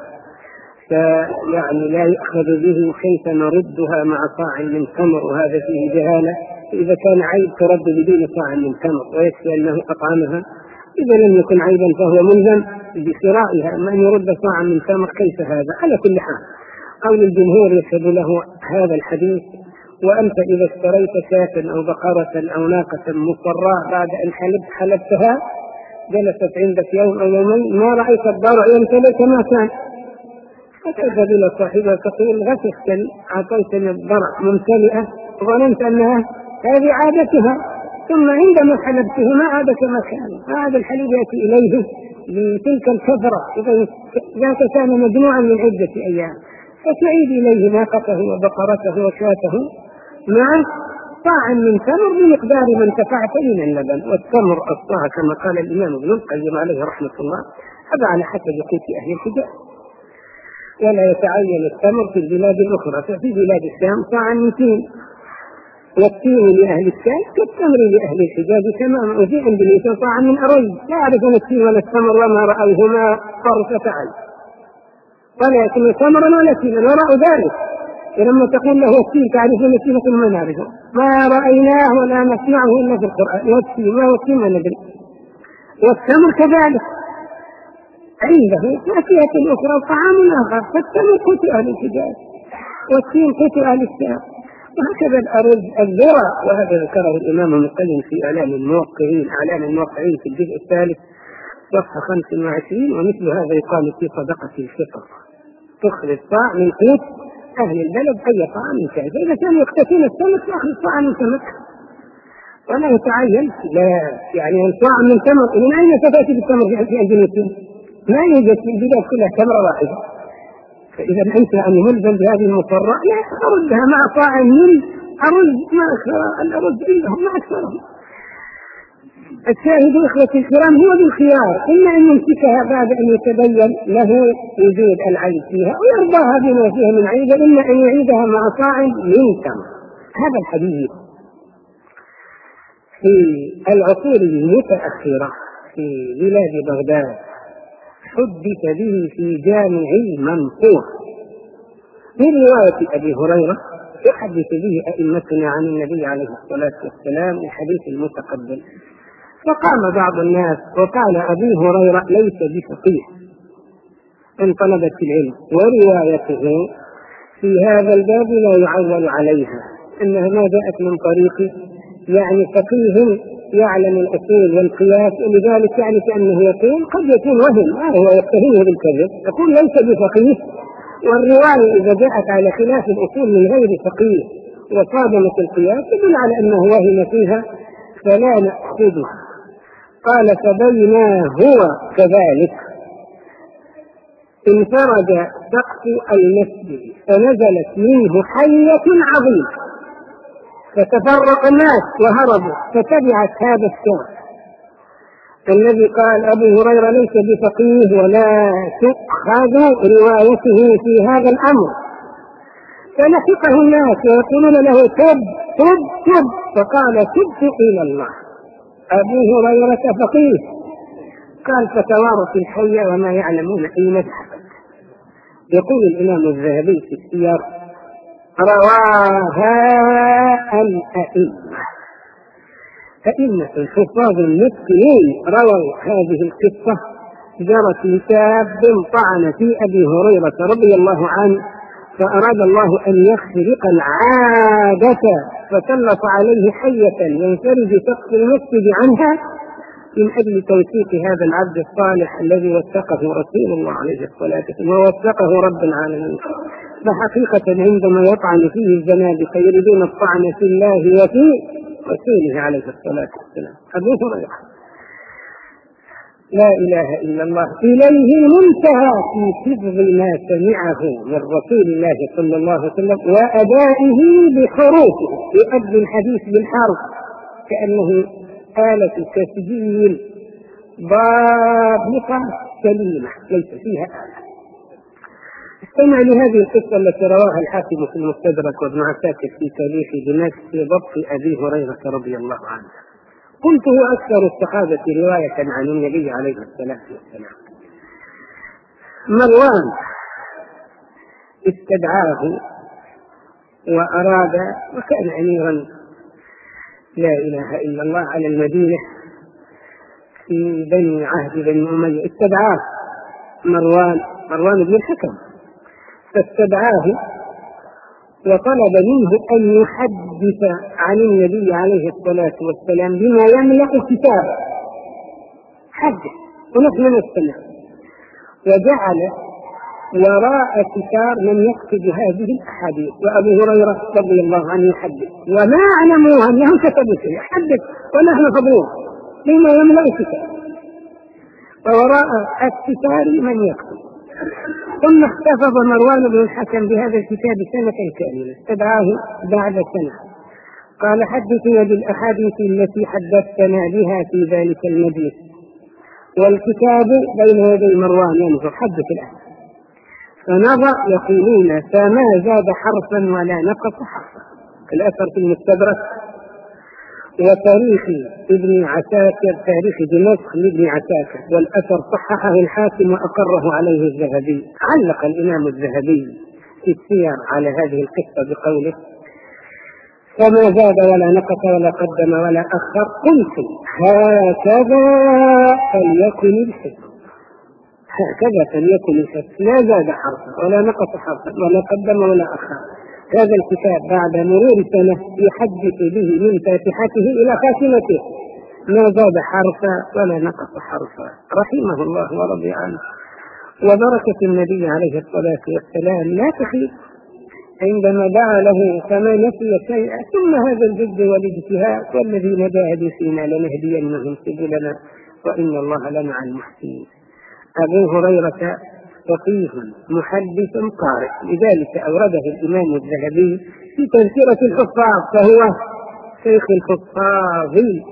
فيعني لا يأخذ به كيف نردها مع صاع من تمر، وهذا فيه جهالة. إذا كان عيب ترد بدون صاع من تمر ويكفي أنه أطعمها، إذا لم يكن عيبا فهو ملزم بشرائها، أما أن يرد صاعا من تمر كيف هذا؟ على كل حال قول الجمهور يشهد له هذا الحديث. وأنت إذا اشتريت شاة أو بقرة أو ناقة مصراة بعد أن حلبت حلبتها جلست عندك يوم أو يومين ما رأيت الضرع يمتلئ كما كان، فتذهب إلى صاحبها تقول غسلت أعطيتني الضرع ممتلئة وظننت أنها هذه عادتها، ثم عندما حلبته ما عاد كما كان، ما عاد الحليب يأتي إليه بتلك الكثرة، إذا كان مجموعا من عدة أيام، فتعيد إليه ناقته وبقرته وشاته مع صاع من تمر بمقدار ما انتفعت من اللبن. والتمر الصاع كما قال الإمام ابن القيم عليه رحمة الله هذا على حسب قوت أهل الحجاز، ولا يتعين التمر في البلاد الأخرى، ففي بلاد الشام صاع من تين، والتين لأهل الشام كالتمر لأهل الحجاز تماما، وفي عند الإنسان صاع من أرز لا يعرفون التين ولا التمر وما رأوهما طرفة عين، ولا يكون تمرا ولا تينا وراء ذلك. ولما تقول له التين تعرفون التين يقول ما نعرفه، ما رأيناه ولا نسمعه إلا في القرآن، والتين ما هو التين ما ندري. والتمر كذلك عنده مأكلة أخرى طعام آخر، فالتمر قوت أهل الحجاز والتين قوت أهل الشام، وهكذا الأرز الذرة. وهذا ذكره الإمام ابن القيم في إعلام الموقعين أعلام الموقعين في الجزء الثالث صفحة خمسة وعشرين. ومثل هذا يقال في صدقة الفطر، تخرج صاع من قوت أهل البلد أي طعام كان، فإذا كانوا يقتسون السمك يأخذ صاع من سمك ولا يتعين لا يعني صاع من تمر. من أين ستأتي بالتمر في أندونيسيا؟ ما يوجد في البلاد كلها تمرة واحدة، فإذا أنت أن ملزم بهذه المصرة لا أردها مع صاع من أرز ما أكثر الأرز عندهم ما أكثرهم. الشاهد إخوة الكرام هو بالخيار، إما أن يمسكها بعد أن يتبين له وجود العيب فيها ويرضاها بما فيها من عيب، إما أن يعيدها مع صاع من تمر. هذا الحديث في العصور المتأخرة في بلاد بغداد حدث به في جامع المنصور من رواية أبي هريرة، يحدث به أئمتنا عن النبي عليه الصلاة والسلام الحديث المتقدم. فقام بعض الناس وقال أبي هريرة ليس بفقيه إن طلبت العلم، وروايته في هذا الباب لا يعول عليها، إنها ما جاءت من طريق يعني فقيه يعلم الأصول والقياس، ولذلك يعني كأنه يقول قد يكون وهم ما هو يتهمه بالكذب، يقول ليس بفقيه. والرواية إذا جاءت على خلاف الأصول من غير فقيه وصادمت القياس تدل على أنه وهم فيها فلا نأخذها. قال فبينا هو كذلك انفرد سقف المسجد فنزلت منه حية عظيمة فتفرق الناس وهربوا، فتبعت هذا الشخص الذي قال أبو هريرة ليس بفقيه ولا تؤخذ روايته في هذا الأمر، فلحقه الناس ويقولون له تب تب تب، فقال تبت إلى الله أبو هريرة فقيه. قال فتوارت الحية وما يعلمون أين ذهبت. يقول الإمام الذهبي في السياق رواها الأئمة أئمة حفاظ متقنون رووا هذه القصة جرت لشاب طعن في أبي هريرة رضي الله عنه، فأراد الله أن يخرق العادة فسلط عليه حية ينفرج سقف المسجد عنها من أجل توثيق هذا العبد الصالح الذي وثقه رسول الله عليه الصلاة والسلام ووثقه رب العالمين. فحقيقة عندما يطعن فيه الزنادقة يريدون الطعن في الله وفي رسوله عليه الصلاة والسلام. أبو هريرة لا إله إلا الله إليه المنتهى في حفظ ما سمعه من رسول الله صلى الله عليه وسلم وأدائه بحروفه، يؤدي الحديث بالحرف كأنه آلة تسجيل ضابطة سليمة ليس فيها آلة. استمع لهذه القصة التي رواها الحاكم في المستدرك وابن عساكر في تاريخ دمشق في ضبط أبي هريرة رضي الله عنه. قلت هو أكثر الصحابة رواية عن النبي عليه الصلاة والسلام. مروان استدعاه وأراد، وكان أميرا لا إله إلا الله على المدينة في بني عهد بني أمية، استدعاه مروان مروان بن الحكم، فاستدعاه وطلب منه أن يحدث عن النبي عليه الصلاة والسلام بما يملأ كتابه، حدث ونحن نستمع. وجعل وراء كتاب من يكتب هذه الأحاديث، وأبو هريرة رضي الله عنه يحدث وما علموا أنهم كتبوا شيء، يحدث ونحن حضرون بما يملأ كتاب، ووراء الكتاب من يكتب. ثم احتفظ مروان بن الحكم بهذا الكتاب سنة كاملة، استدعاه بعد سنة قال حدثنا بالأحاديث التي حدثتنا بها في ذلك المجلس، والكتاب بين يدي مروان ينظر حدث الآن. فنظر يقولون فما زاد حرفا ولا نقص حرفا. الأثر في المستدرك وتاريخ ابن عساكر، تاريخ دمشق لابن عساكر، والأثر صححه الحاكم وأقره عليه الذهبي. علق الإمام الذهبي في السير على هذه القصة بقوله فما زاد ولا نقص ولا قدم ولا أخر، قلت هكذا فليكن الحكم، هكذا فليكن الحكم، لا زاد حرفا ولا نقص حرفا ولا قدم ولا أخر. هذا الكتاب بعد مرور سنة يحدث به من فاتحته إلى خاتمته، ما زاد حرفا ولا نقص حرفا، رحمه الله ورضي عنه. وبركة النبي عليه الصلاة والسلام لا تخيب، عندما دعا له فما نسي شيئا. ثم هذا الجد والاجتهاد، والذين جاهدوا فينا لنهدينهم سبلنا وإن الله لمع المحسنين. أبو هريرة فقيه محدث قارئ، لذلك أورده الإمام الذهبي في تذكرة الحفاظ، فهو شيخ الحفاظ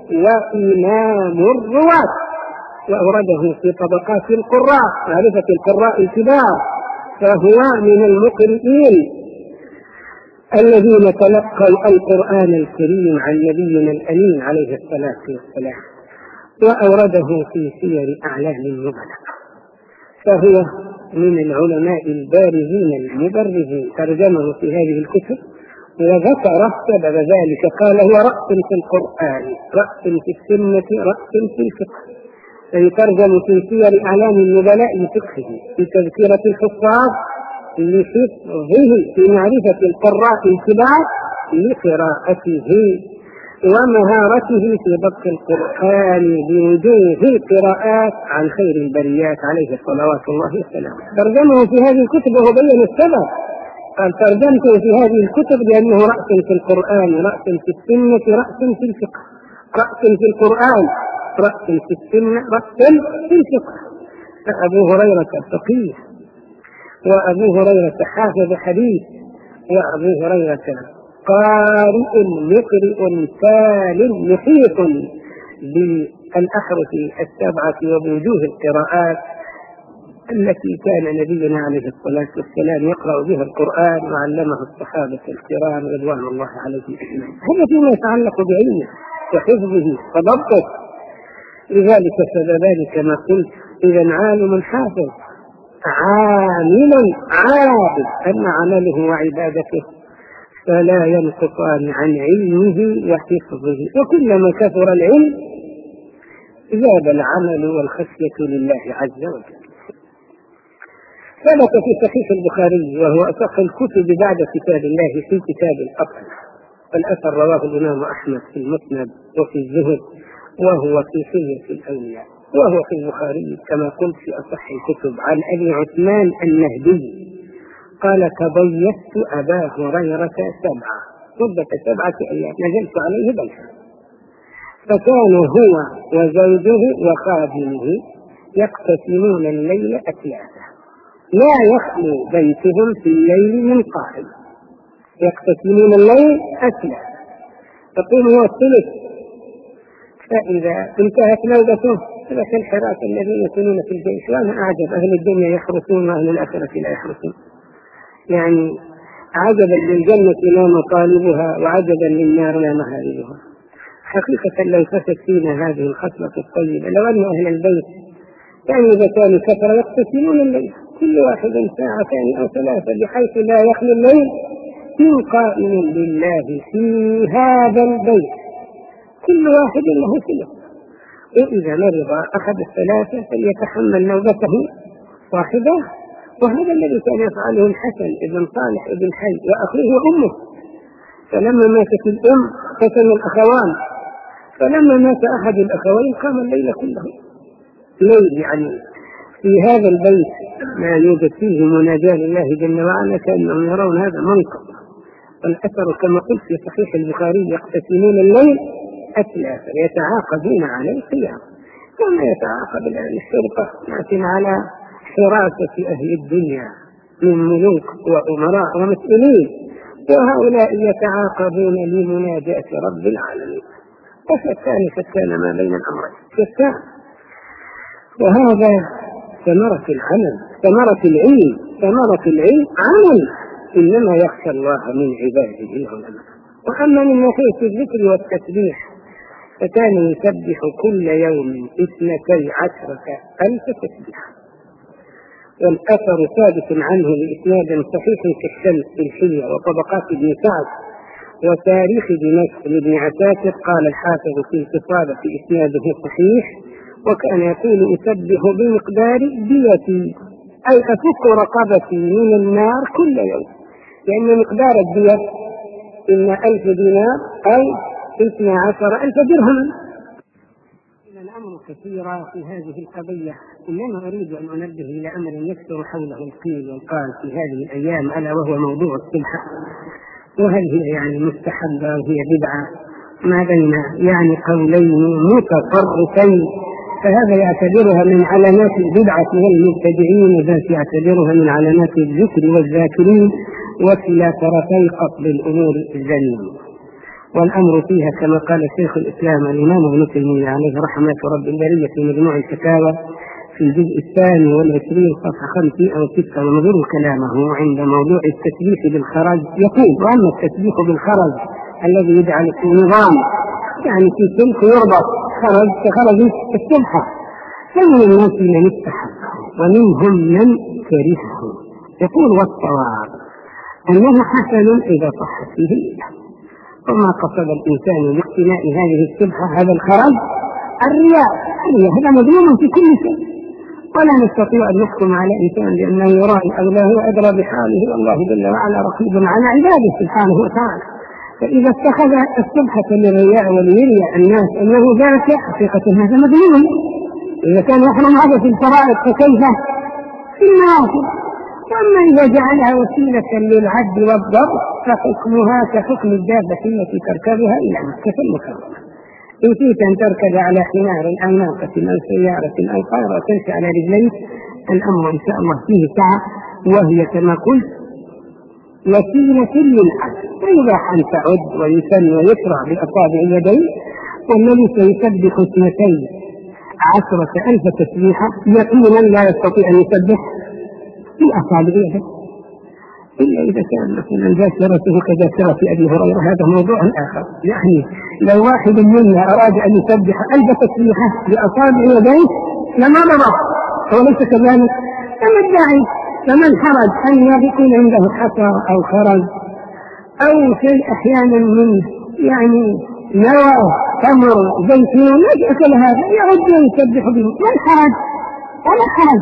وإمام الرواة، وأورده في طبقات القراء، معرفة القراء الكبار، فهو من المقرئين الذين تلقوا القرآن الكريم عن نبينا الأمين عليه الصلاة والسلام، وأورده في سير أعلام النبلاء، فهو من العلماء البارزين المبرزين. ترجمه في هذه الكتب وذكر سبب ذلك، قال هو رأس في القرآن، رأس في السنة، رأس في الفقه. فيترجم في سير أعلام النبلاء لفقهه، في تذكرة الحفاظ لحفظه، في معرفة القراء الكبار لقراءته، ومهارته في ضبط القرآن بوجوه القراءات عن خير البريات عليه صلوات الله وسلامه. ترجمه في هذه الكتب وهو بين السبب، قال ترجمته في هذه الكتب لأنه رأس في القرآن، رأس في السنة، رأس في الفقه، رأس في القرآن، رأس في السنة، رأس في الفقه. فأبو هريرة فقيه، وأبو هريرة حافظ حديث، وأبو هريرة قارئ مقرئ سال محيط بالأحرف السبعة وبوجوه القراءات التي كان نبينا عليه الصلاة والسلام يقرأ بها القرآن، وعلمه الصحابة الكرام رضوان الله عليهم أجمعين. هذا فيما يتعلق بعلمه وحفظه وضبطه. لذلك فذلك كما قلت إذا عالم حافظ عامل عابد، أن عمله وعبادته فلا ينقصان عن علمه وحفظه، وكلما كثر العلم زاد العمل والخشية لله عز وجل. ثبت في صحيح البخاري وهو أصح الكتب بعد كتاب الله في كتاب الأطهر، والأثر رواه الإمام أحمد في المسند وفي الزهد، وهو في حلية الأولياء، وهو في البخاري كما قلت في أصح الكتب عن أبي عثمان النهدي قال: تضيفت أبا هريرة سبعة مدة سبعة أيام نزلت عليه بيتا، فكان هو وزوجه وخادمه يقتسمون الليل أثلاثة، لا يخلو بيتهم في الليل من قائم، يقتسمون الليل أثلاثة، تقول هو الثلث، فإذا انتهت نوبته فلك الحراس الذين يكونون في الجيش، وأنا أعجب أهل الدنيا يحرسون وأهل الآخرة لا يحرسون، يعني عجبا للجنة لا مطالبها وعجبا للنار لا مهاربها. حقيقة لو فسد فينا هذه الخصلة الطيبة، لو أن أهل البيت يعني إذا كانوا كثرة يقتسمون الليل كل واحد ساعتين أو ثلاثة، بحيث لا يخلو الليل من قائم لله في هذا البيت، كل واحد له سنة، وإذا مرض أحد الثلاثة فليتحمل نوبته واحدة، وهذا الذي كان يفعله الحسن بن صالح بن حي وأخوه وأمه، فلما ماتت الأم قسم الأخوان، فلما مات أحد الأخوين قام الليل كله ليل، يعني في هذا البيت ما يوجد فيه مناجاة لله جل وعلا كأنهم يرون هذا منطق. والأثر كما قلت في صحيح البخاري يقتسمون الليل أثلاثة يتعاقبون على القيام، كما يتعاقب الشرطة لكن على حراسة أهل الدنيا من ملوك وأمراء ومسؤولين، وهؤلاء يتعاقبون لمناجاة رب العالمين، وشتان شتان ما بين الأمرين شتان. وهذا ثمرة العمل، ثمرة العلم، ثمرة العلم عمل، إنما يخشى الله من عباده العلماء. وأما من ناحية الذكر والتسبيح فكان يسبح كل يوم اثنتي عشرة ألف تسبيح، والأثر ثابت عنه بإسناد صحيح كالشمس في الحلية وطبقات ابن سعد وتاريخ دمشق لابن عساكر. قال الحافظ في الكتاب في إسناده صحيح: وكان يقول أسبح بمقدار ديتي، أي أفك رقبتي من النار كل يوم، لأن مقدار الدية إما ألف دينار أو اثنى عشر ألف درهم. الأمر كثيرا في هذه القضية، إنما أريد أن أنبه إلى أمر يكثر حوله القيل والقال في هذه الأيام، ألا وهو موضوع السبحة، وهل هي يعني مستحبة وهي بدعة، ما بين يعني قولين متطرفين، فهذا يعتبرها من علامات البدعة والمبتدعين، وذاك يعتبرها من علامات الذكر والذاكرين، وكلا طرفي قتل الأمور الذميمة. والأمر فيها كما قال شيخ الإسلام الإمام ابن تيمية عليه رحمة رب البرية في مجموع الفتاوى في الجزء الثاني والعشرين صفحة خمسين أو ستة، ونظر كلامه عند موضوع التسبيح بالخرج يقول: وأما التسبيح بالخرج الذي يجعل في نظام يعني في سلك يربط خرج كخرج السبحة، فمن الناس من استحبه ومنهم من كرهه. يقول: والصواب أنه حسن إذا صحت فيه الإله، وما قصد الإنسان باقتناء هذه السبحة هذا الخرج الرياء، هذا مذموم في كل شيء، ولا نستطيع أن نحكم على إنسان لأنه يرائي أو لا، هو أدرى بحاله، والله جل وعلا رقيب على عباده سبحانه وتعالى. فإذا اتخذ السبحة للرياء وليريا الناس أنه ذاك، حقيقة هذا مذموم. إذا كان يحرم هذا في الفرائض فكيف في النوافل؟ وأما إذا جعلها وسيلة للعد والضبط فحكمها كحكم الدابة التي تركبها إلى مكة المكرمة. إن كنت أن تركب على حمار أو ناقة أو سيارة أو طائرة تمشي على رجليك، الأمر إن شاء الله فيه سعة، وهي كما قلت وسيلة للعد، فإذا أن تعد ويسن ويشرع بأصابع اليدين، والذي سيسبح اثنتي عشرة ألف تسبيحة يقينا لا يستطيع أن يسبح في أصابع يده إلا إذا كان مثلا ذاكرته كذاكرة أبي هريرة، هذا موضوع آخر. يعني لو واحد منا أراد أن يسبح ألف تسبيحة بأصابع يديه لما ضرب، وليس كذلك، فما الداعي؟ فمن حرج أن يكون عنده حصى أو خرج أو شيء أحيانا من يعني نوى تمر زيتون أكل هذا يعد يسبح به ولا حرج ولا حرج.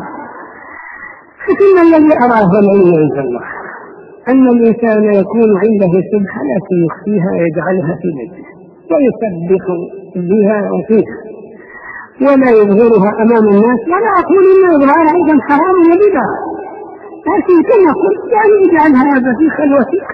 لكن الذي أراه العلم عند الله أن الإنسان يكون عنده سبحة لكن يخفيها ويجعلها في نفسه ويسبح بها وفيها ولا يظهرها أمام الناس. ولا أقول إن إظهارها أيضا حرام وبدعة، لكن كما قلت يعني اجعل هذا في خلوتك.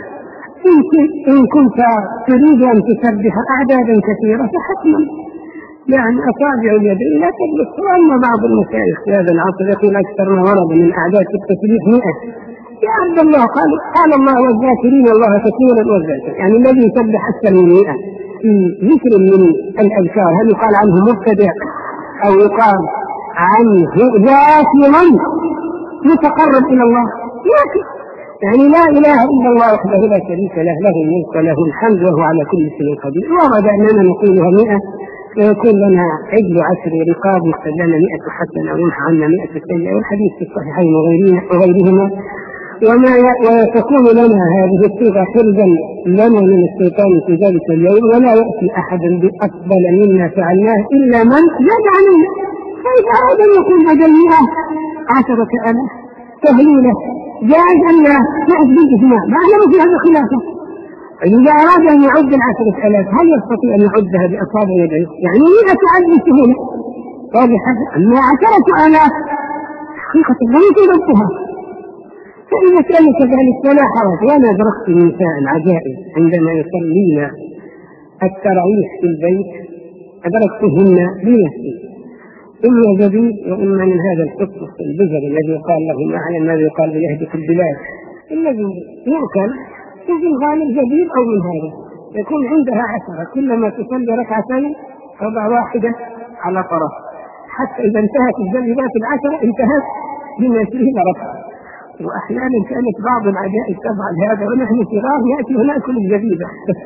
إن كنت تريد أن تسبح أعدادا كثيرة فحتما يعني أصابع اليدين لا تبلغ. وأما بعض المشايخ في هذا العصر يقول أكثر ما ورد من أعداد التسبيح مئة. يا عبد الله قال قال الله والذاكرين الله كثيرا والذاكرين، يعني الذي يسبح أكثر من مئة في ذكر من الأذكار هل يقال عنه مبتدع أو يقال عنه ذاكرا متقرب إلى الله؟ لكن يعني لا إله إلا الله وحده لا شريك له له الملك وله الحمد وهو على كل شيء قدير. ورد أننا نقولها مئة ويكون لنا عدل عشر رقاب يكتب لنا مئة حسنة ويمحى عنا مئة سيئة، والحديث في الصحيحين وغيرهما. وما وتكون لنا هذه الصيغة حرزا لنا من الشيطان في ذلك اليوم، ولا يأتي أحد بأفضل مما فعلناه إلا من زاد علينا. فإذا أراد أن يكون بدل مئة عشرة ألاف تهليلة جائز أن نأتي بالإجماع ما أعلم في هذا خلافه. إذا أراد أن يعد العشرة ألاف هل يستطيع أن يعدها بأصابع يديه؟ يعني مئة تعد بسهولة واضحة، أما عشرة آلاف حقيقة لا يمكن ضبطها. فإذا كان كذلك فلا حرج. وأنا أدركت النساء العجائب عندما يصلين التراويح في البيت أدركتهن بنفسي إما جديد وإما من هذا القطف البجر الذي يقال له ما أعلم ماذا يقال بيهدك البلاد الذي يؤكل في الغالب جديد أو من هذا يكون عندها عشرة، كلما تصلي ركعتين تضع واحدة على طرف حتى إذا انتهت الجلبات العشرة انتهت بما فيه ركعة. وأحيانا كانت بعض العجائب تفعل هذا ونحن صغار يأتي ونأكل الجديدة.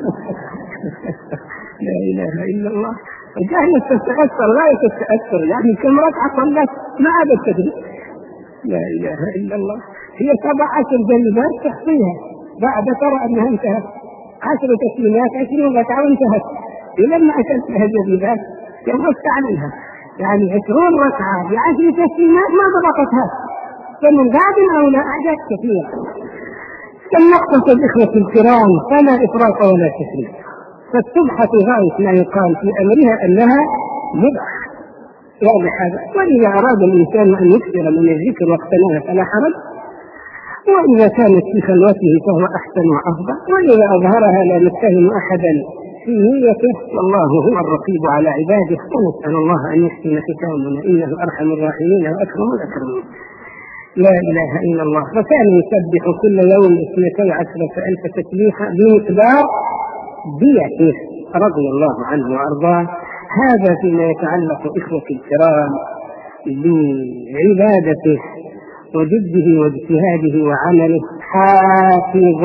لا إله إلا الله. وجهلت تتأثر لا تتأثر يعني كم ركعة صلت ما عادت تدري. لا إله إلا الله. هي سبع عشر جلبات تحصيها بعد ترى أنها انتهت عشر تسليمات عشرين ركعة وانتهت. ولما أكلت لها جلبات ينغصت عنها يعني عشرون ركعة بعشر تسليمات ما ضبطتها. فمن بعد أولى أعداد كثيرة. فالنقطة الإخوة الكرام فلا إفراط ولا تفريط. فالسبحة غاية ما يقال في أمرها أنها مباح واضح هذا. وإذا أراد الإنسان أن يكثر من الذكر واقتناها فلا حرج، وإذا كانت في خلوته فهو أحسن وأفضل، وإذا أظهرها لا نتهم أحدا في نيته والله هو الرقيب على عباده. ونسأل الله أن يحسن ختامنا إنه أرحم الراحمين وأكرم الأكرمين. لا إله إلا الله. فكان يسبح كل يوم اثنتي عشرة ألف تسبيحة بمقدار بيته رضي الله عنه وأرضاه. هذا فيما يتعلق إخوة الكرام بعبادته وجده واجتهاده وعمله. حافظ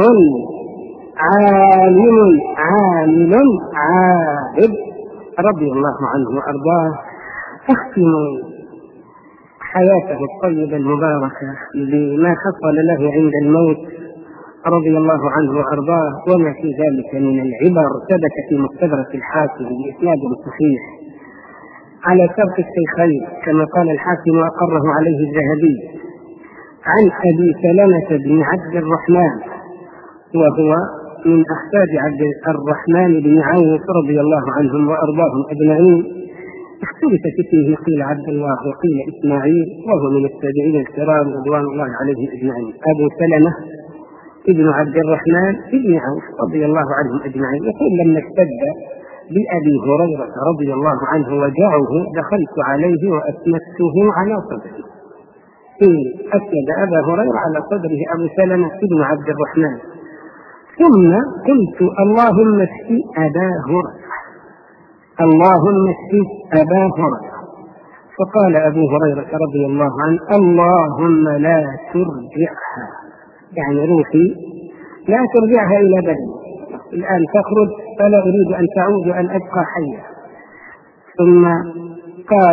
عالم عامل عابد رضي الله عنه وأرضاه. أختم حياته الطيبة المباركة بما حصل له عند الموت رضي الله عنه وأرضاه وما في ذلك من العبر. ثبت في مستدرك الحاكم بإسناد صحيح على شرط الشيخين كما قال الحاكم وأقره عليه الذهبي عن أبي سلمة بن عبد الرحمن وهو من أحفاد عبد الرحمن بن عوف رضي الله عنهم وأرضاهم أجمعين. اختلف فيه قيل عبد الله وقيل إسماعيل وهو من التابعين الكرام رضوان الله عليهم أجمعين. أبو سلمة ابن عبد الرحمن ابن عوف رضي الله عنهم أجمعين. يقول لما اشتد بأبي هريرة رضي الله عنه وجعه دخلت عليه وأسندته على صدره. أسند أبا هريرة على صدره أبو سلمة ابن عبد الرحمن ثم قلت اللهم اشف أبا هريرة اللهم اشف أبا هريرة. فقال أبو هريرة رضي الله عنه اللهم لا ترجعها يعني روحي لا ترجعها إلى بدني الآن تخرج فلا أريد أن تعود أن أبقى حيا. ثم قال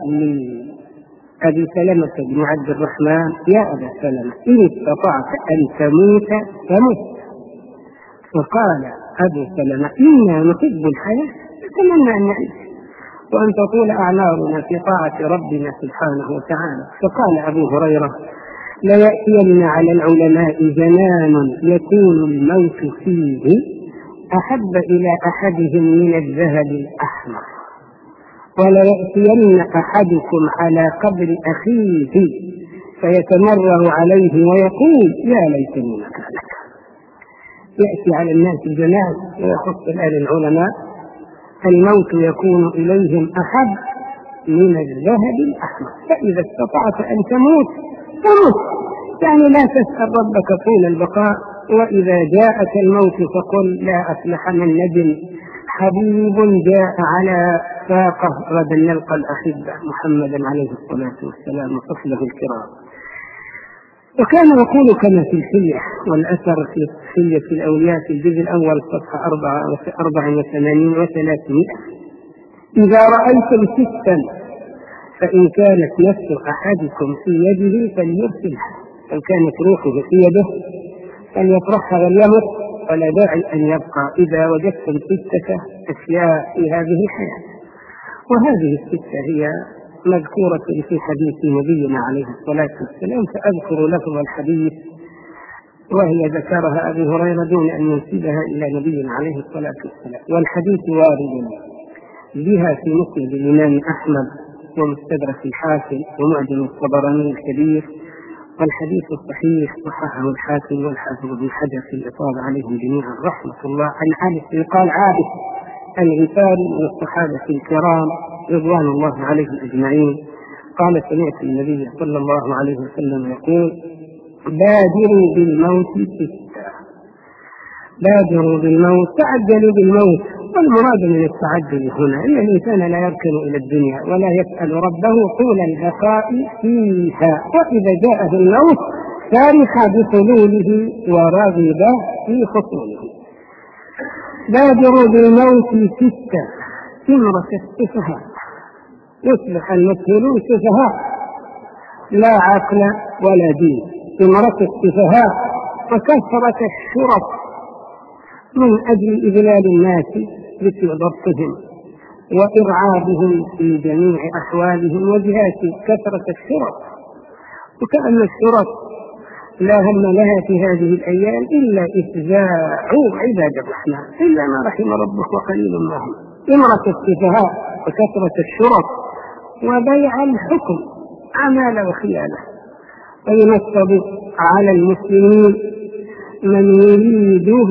لأبي سلمة بن عبد الرحمن يا أبا سلمة إن استطعت أن تموت فمت وقال أبو سلمة إنا نحب الحياة نتمنى أن نعيش وأن تطول أعمارنا في طاعة ربنا سبحانه وتعالى. فقال أبو هريرة ليأتين على العلماء زمان يكون الموت فيه أحب إلى أحدهم من الذهب الأحمر وليأتين أحدكم على قبر أخيه فيتمرغ عليه ويقول يا ليتني مكانك. يأتي على الناس الزمان ويخص الآن العلماء الموت يكون إليهم أحب من الذهب الأحمر، فإذا استطعت أن تموت تموت، يعني لا تسأل ربك طول البقاء، وإذا جاءك الموت فقل لا أفلح من ندم حبيب جاء على ساقه غدا نلقى الأحبة محمدا عليه الصلاة والسلام وصحبه الكرام. وكان يقول كما في الحلية والأثر في حلية الأولياء في الجزء الأول صفحة أربعة وثمانين وثلاثمائة إذا رأيتم ستا فإن كانت نفس أحدكم في يده فليرسلها، إن كانت روحه في يده فليطرحها وليمت ولا داعي أن يبقى إذا وجدتم ستة أشياء في هذه الحياة. وهذه الستة هي مذكورة في حديث نبينا عليه الصلاة والسلام، فأذكر لكم الحديث وهي ذكرها أبي هريرة دون أن ينسبها إلى نبينا عليه الصلاة والسلام. والحديث وارد بها في مسند الإمام أحمد ومستدرك الحاكم ومعجم الطبراني الكبير، والحديث الصحيح صححه الحاكم والحافظ ابن حجر في الإصابة عليهم جميعا رحمة الله. عن عابس قال عابس الغفاري من الصحابة الكرام رضوان الله عليهم أجمعين قال سمعت النبي صلى الله عليه وسلم يقول بادروا بالموت ستة، بادروا بالموت تعجلوا بالموت. والمراد من التعجل هنا أن الإنسان لا يركن إلى الدنيا ولا يسأل ربه طول البقاء فيها، وإذا جاءه الموت فرح بحلوله ورغب في حصوله. بادروا بالموت ستة ثمرة السفهاء، يصبح المسؤولون سفهاء لا عقل ولا دين، ثمرة السفهاء وكثرة الشرط من أجل إذلال الناس بسوء ضبطهم وإرعابهم في جميع أحوالهم وجهات كثرة الشرط. وكأن الشرط لا هم لها في هذه الأيام إلا إفزاع عباد الرحمن إلا ما رحم ربك وقليل ما هم. ثمرة السفهاء وكثرة الشرط وبيع الحكم عمال وخيانة، وينصب على المسلمين من يريده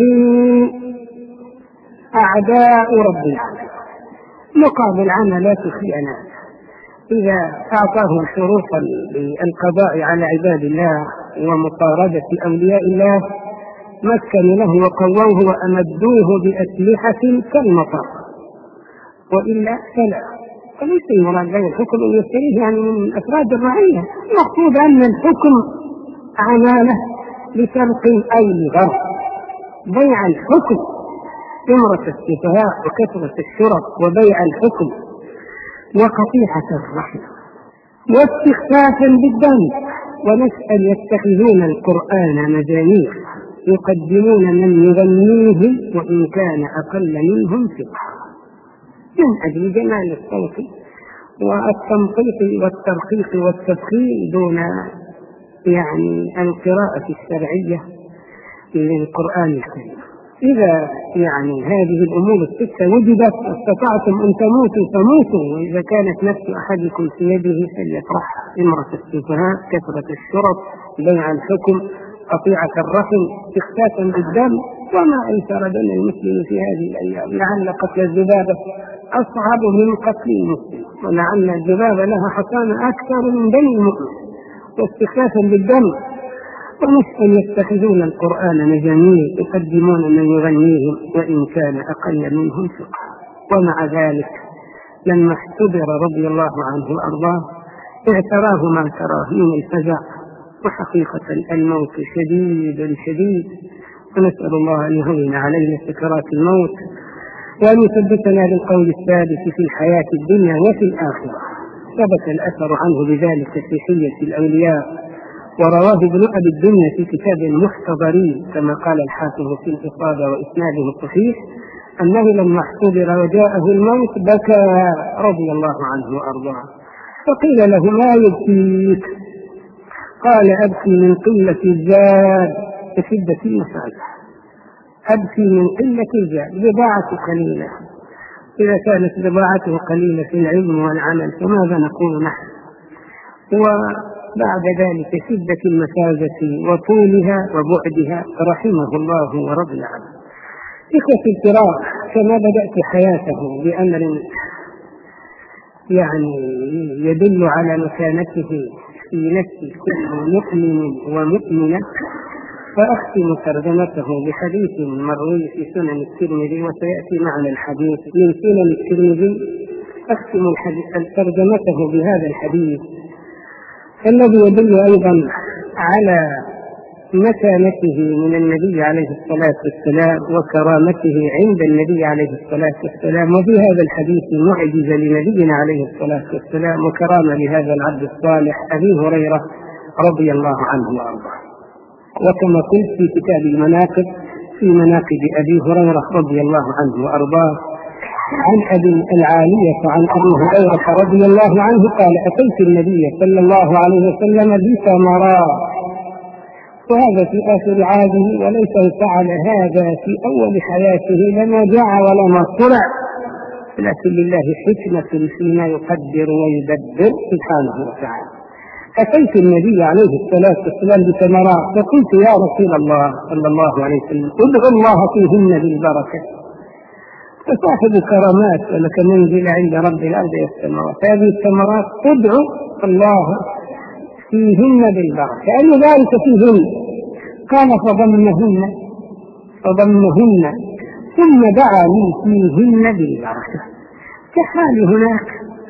أعداء رب العالمين مقابل عملات خيانات. إذا أعطاهم شروطا للقضاء على عباد الله ومطاردة أولياء الله مكنوا له وقووه وأمدوه بأسلحة كالمطر، وإلا فلا. وليس المراد بين الحكم أن يشتريه يعني من أفراد الرعية، المقصود أن الحكم عمالة لشرط أو لغرض. بيع الحكم ثمرة السفهاء وكثرة الشرط وبيع الحكم وقطيعة الرحم واستخفافا بالدم. ونسأل يتخذون القرآن مزامير يقدمون من يغنيه وإن كان أقل منهم فقها، من أجل جمال الصوت والتنطيق والترقيق والتفخيم دون يعني القراءة الشرعية للقرآن الكريم. إذا يعني هذه الأمور الستة وجدت واستطعتم أن تموتوا فموتوا، وإذا كانت نفس أحدكم في يده فليطرحها. ثمرة السفهاء كثرة الشرط بيع الحكم قطيعة الرحم استخفافا بالدم. وما أيسر دم المسلم في هذه الأيام، لعل قتل الذبابة أصعب من قتل المسلم، ولعل الذبابة لها حصانة أكثر من دم المؤمن. واستخفافا بالدم. ونسأل يتخذون القرآن مزامير يقدمون من يغنيهم وإن كان أقل منهم فقها. ومع ذلك لما احتضر رضي الله عنه وأرضاه اعتراه ما تراه من الفزع، وحقيقة الموت شديد شديد، ونسأل الله أن يهون علينا سكرات الموت وأن يثبتنا بالقول الثابت في الحياة الدنيا وفي الآخرة. ثبت الأثر عنه بذلك في حلية الأولياء ورواه ابن أبي الدنيا في كتاب المحتضرين كما قال الحافظ في الإصابة وإسناده صحيح أنه لما احتضر وجاءه الموت بكى رضي الله عنه وأرضاه، فقيل له ما يبكيك؟ قال أبكي من قلة الزاد وشدة المساجة، أبكي من قلة الزاد، بضاعة قليلة، إذا كانت بضاعته قليلة في العلم والعمل فماذا نقول نحن؟ وبعد ذلك شدة المساجة وطولها وبعدها رحمه الله ورضي عنه. إخوة الكرام، كما بدأت حياته بأمر يعني يدل على مكانته في نفس كل مؤمن ومؤمنة، فأختم ترجمته بحديث مروي في سنن الترمذي، وسيأتي معنا الحديث من سنن الترمذي. أختم ترجمته بهذا الحديث الذي يدل أيضا على مكانته من النبي عليه الصلاة والسلام وكرامته عند النبي عليه الصلاة والسلام، وفي هذا الحديث معجزة لنبينا عليه الصلاة والسلام وكرامة لهذا العبد الصالح أبي هريرة رضي الله عنه وأرضاه. وكما قلت في كتاب المناقب في مناقب أبي هريرة رضي الله عنه وأرضاه عن أبي العالية عن أبي هريرة رضي الله عنه قال: أتيت النبي صلى الله عليه وسلم بثمرات، وهذا في آخر عهده، وليس فعل هذا في أول حياته لما جاع ولما طلع، لكن لله حكمة فيما يقدر ويدبر سبحانه وتعالى. أتيت النبي عليه الصلاة والسلام بثمرات، فقلت يا رسول الله صلى الله عليه وسلم ادعو الله فيهن بالبركة، فصاحب كرامات ولك منزل عند رب الأرض والسماوات، هذه الثمرات ادعو الله فيهن بالبركة، أي ذلك فيهن؟ قال فضمنهن فضمنهن ثم دعا لي فيهن بالبركة، كحال هناك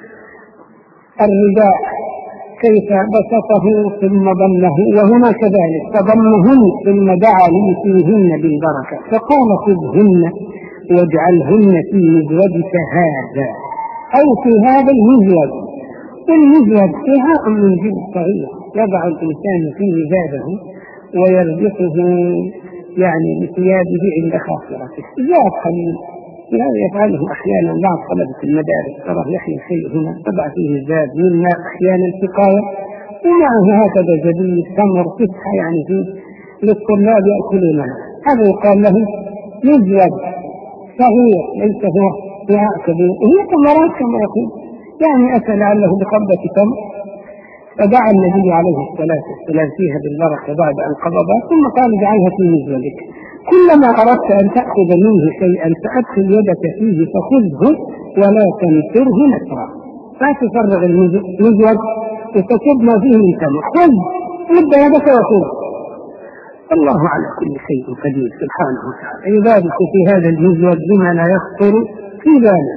الرداء كيف بسطه ثم ضمه، وهنا كذلك فضمهن ثم دعا لي فيهن بالبركة، فقال خذهن واجعلهن في مزودك هذا، أو في هذا المزود. المزود وعاء من جلد صغير يضع الإنسان فيه زاده ويربطه يعني بثيابه عند خاصرته، زاد قليل، هذا يفعله أحيانا بعض طلبة المدارس، ترى يحيى شيء هنا تضع فيه الزاد مما أحيانا سقاية، ومعه هكذا زبيب تمر فتحة يعني فيه للطلاب يأكلونها، هذا يقال له مزود صغير ليس هو وعاء كبير، وهي تمرات كما يقول، يعني أتى لعله بقبضة تمر، فدعا النبي عليه الصلاة والسلام فيها بالبركة بعد أن قبضها، ثم قال اجعلها في مزودك، كلما أردت أن تأخذ منه شيئا فأدخل يدك فيه فخذه ولا تنثره نثرا، لا تفرغ المزود وتصب ما فيه من تمر، خذ مد يدك وخذ. الله على كل شيء قدير سبحانه وتعالى، يبارك في هذا المزود بما لا يخطر في ذلك.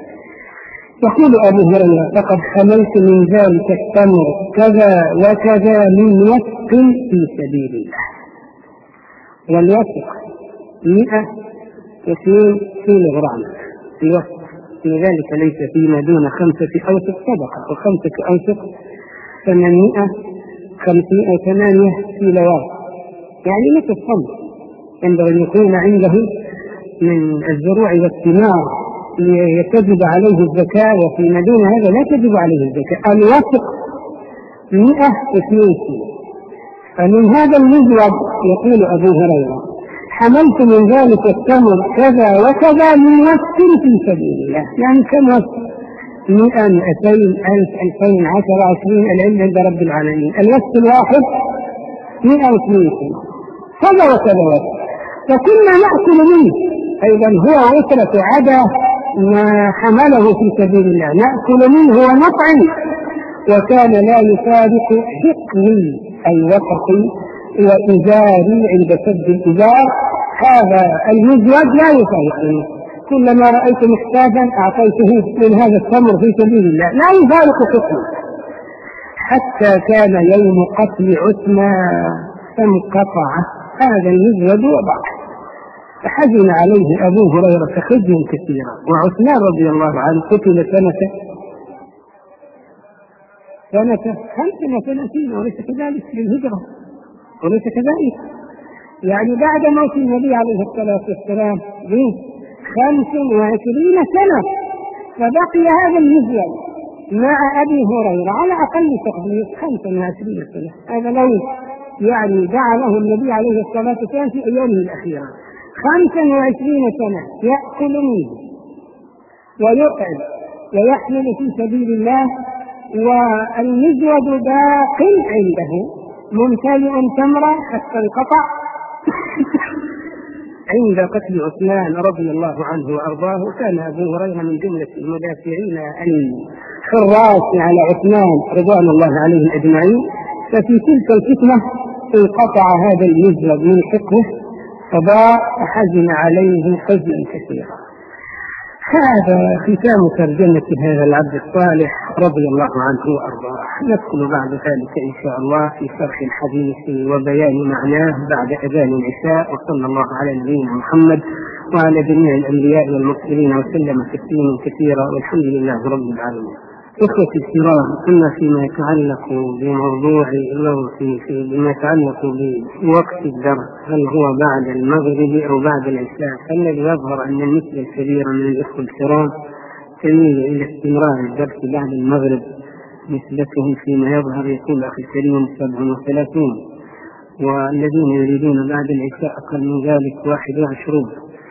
يقول أبو هريرة: لقد حملت من ذلك التمر كذا وكذا من وثق في سبيل الله، والوثق مئة واثنين كيلو غرام في وثق، في ذلك ليس فيما دون خمسة أوسق صدقة، وخمسة أوسق ثمانمائة خمسين أو ثمانية كيلوات، يعني مثل الصمت، ينبغي أن يكون عنده من الزروع والثمار يتجب عليه الزكاة، وفيما دون هذا لا تجب عليه الزكاة. الوثق مئة واثنين كيلو، فمن هذا المزود يقول أبو هريرة: حملت من ذلك التمر كذا وكذا من وثق في سبيل الله، يعني كم وثق؟ مئة مئتين ألف ألفين عشرة عشرين، العلم عند رب العالمين، الوثق الواحد مئة واثنين كيلو، كذا وكذا وثق، فكنا نأكل منه أيضا هو عسرة عدا ما حمله في سبيل الله، نأكل منه ونطعم، وكان لا يفارق حقني أي وقتي وإزاري عند سد الإزار، هذا المزود لا يفارقني، كلما رأيت محتاجا أعطيته من هذا التمر في سبيل الله، لا يفارق حقني، حتى كان يوم قتل عثمان فانقطع هذا المزود وضعه، فحزن عليه أبو هريرة حزنا كثيرا. وعثمان رضي الله عنه قتل سنة سنة خمس وثلاثين وليس كذلك للهجرة، وليس كذلك يعني بعد موت النبي عليه الصلاة والسلام بخمس وعشرين سنة، فبقي هذا المزيد مع أبي هريرة على أقل تقدير خمس وعشرين سنة. هذا لو يعني دعا له النبي عليه الصلاة والسلام في أيامه الأخيرة خمس وعشرين سنة يأكل منه ويطعم ويحمل في سبيل الله، والمزود باق عنده ممتلئ تمرا حتى انقطع عند قتل عثمان رضي الله عنه وأرضاه. كان أبو هريرة من جملة المدافعين الحراس على عثمان رضوان الله عليهم أجمعين، ففي تلك الفتنة انقطع هذا المزود من حقه فضاع حزن عليه حزنا كثيرا. هذا ختام ترجمة هذا العبد الصالح رضي الله عنه وأرضاه. ندخل بعد ذلك إن شاء الله في شرح الحديث وبيان معناه بعد أذان العشاء، وصلى الله على نبينا محمد وعلى جميع الأنبياء والمرسلين وسلم تسليما كثيرا، والحمد لله رب العالمين. إخوتي الكرام، أما فيما يتعلق بموضوع في فيما يتعلق بوقت الدرس، هل هو بعد المغرب أو بعد العشاء؟ الذي يظهر أن النسبة الكبيرة من الإخوة الكرام تميل إلى استمرار الدرس بعد المغرب، نسبتهم فيما يظهر يكون أخي الكريم سبع وثلاثون، والذين يريدون بعد العشاء أقل من ذلك واحد وعشرون.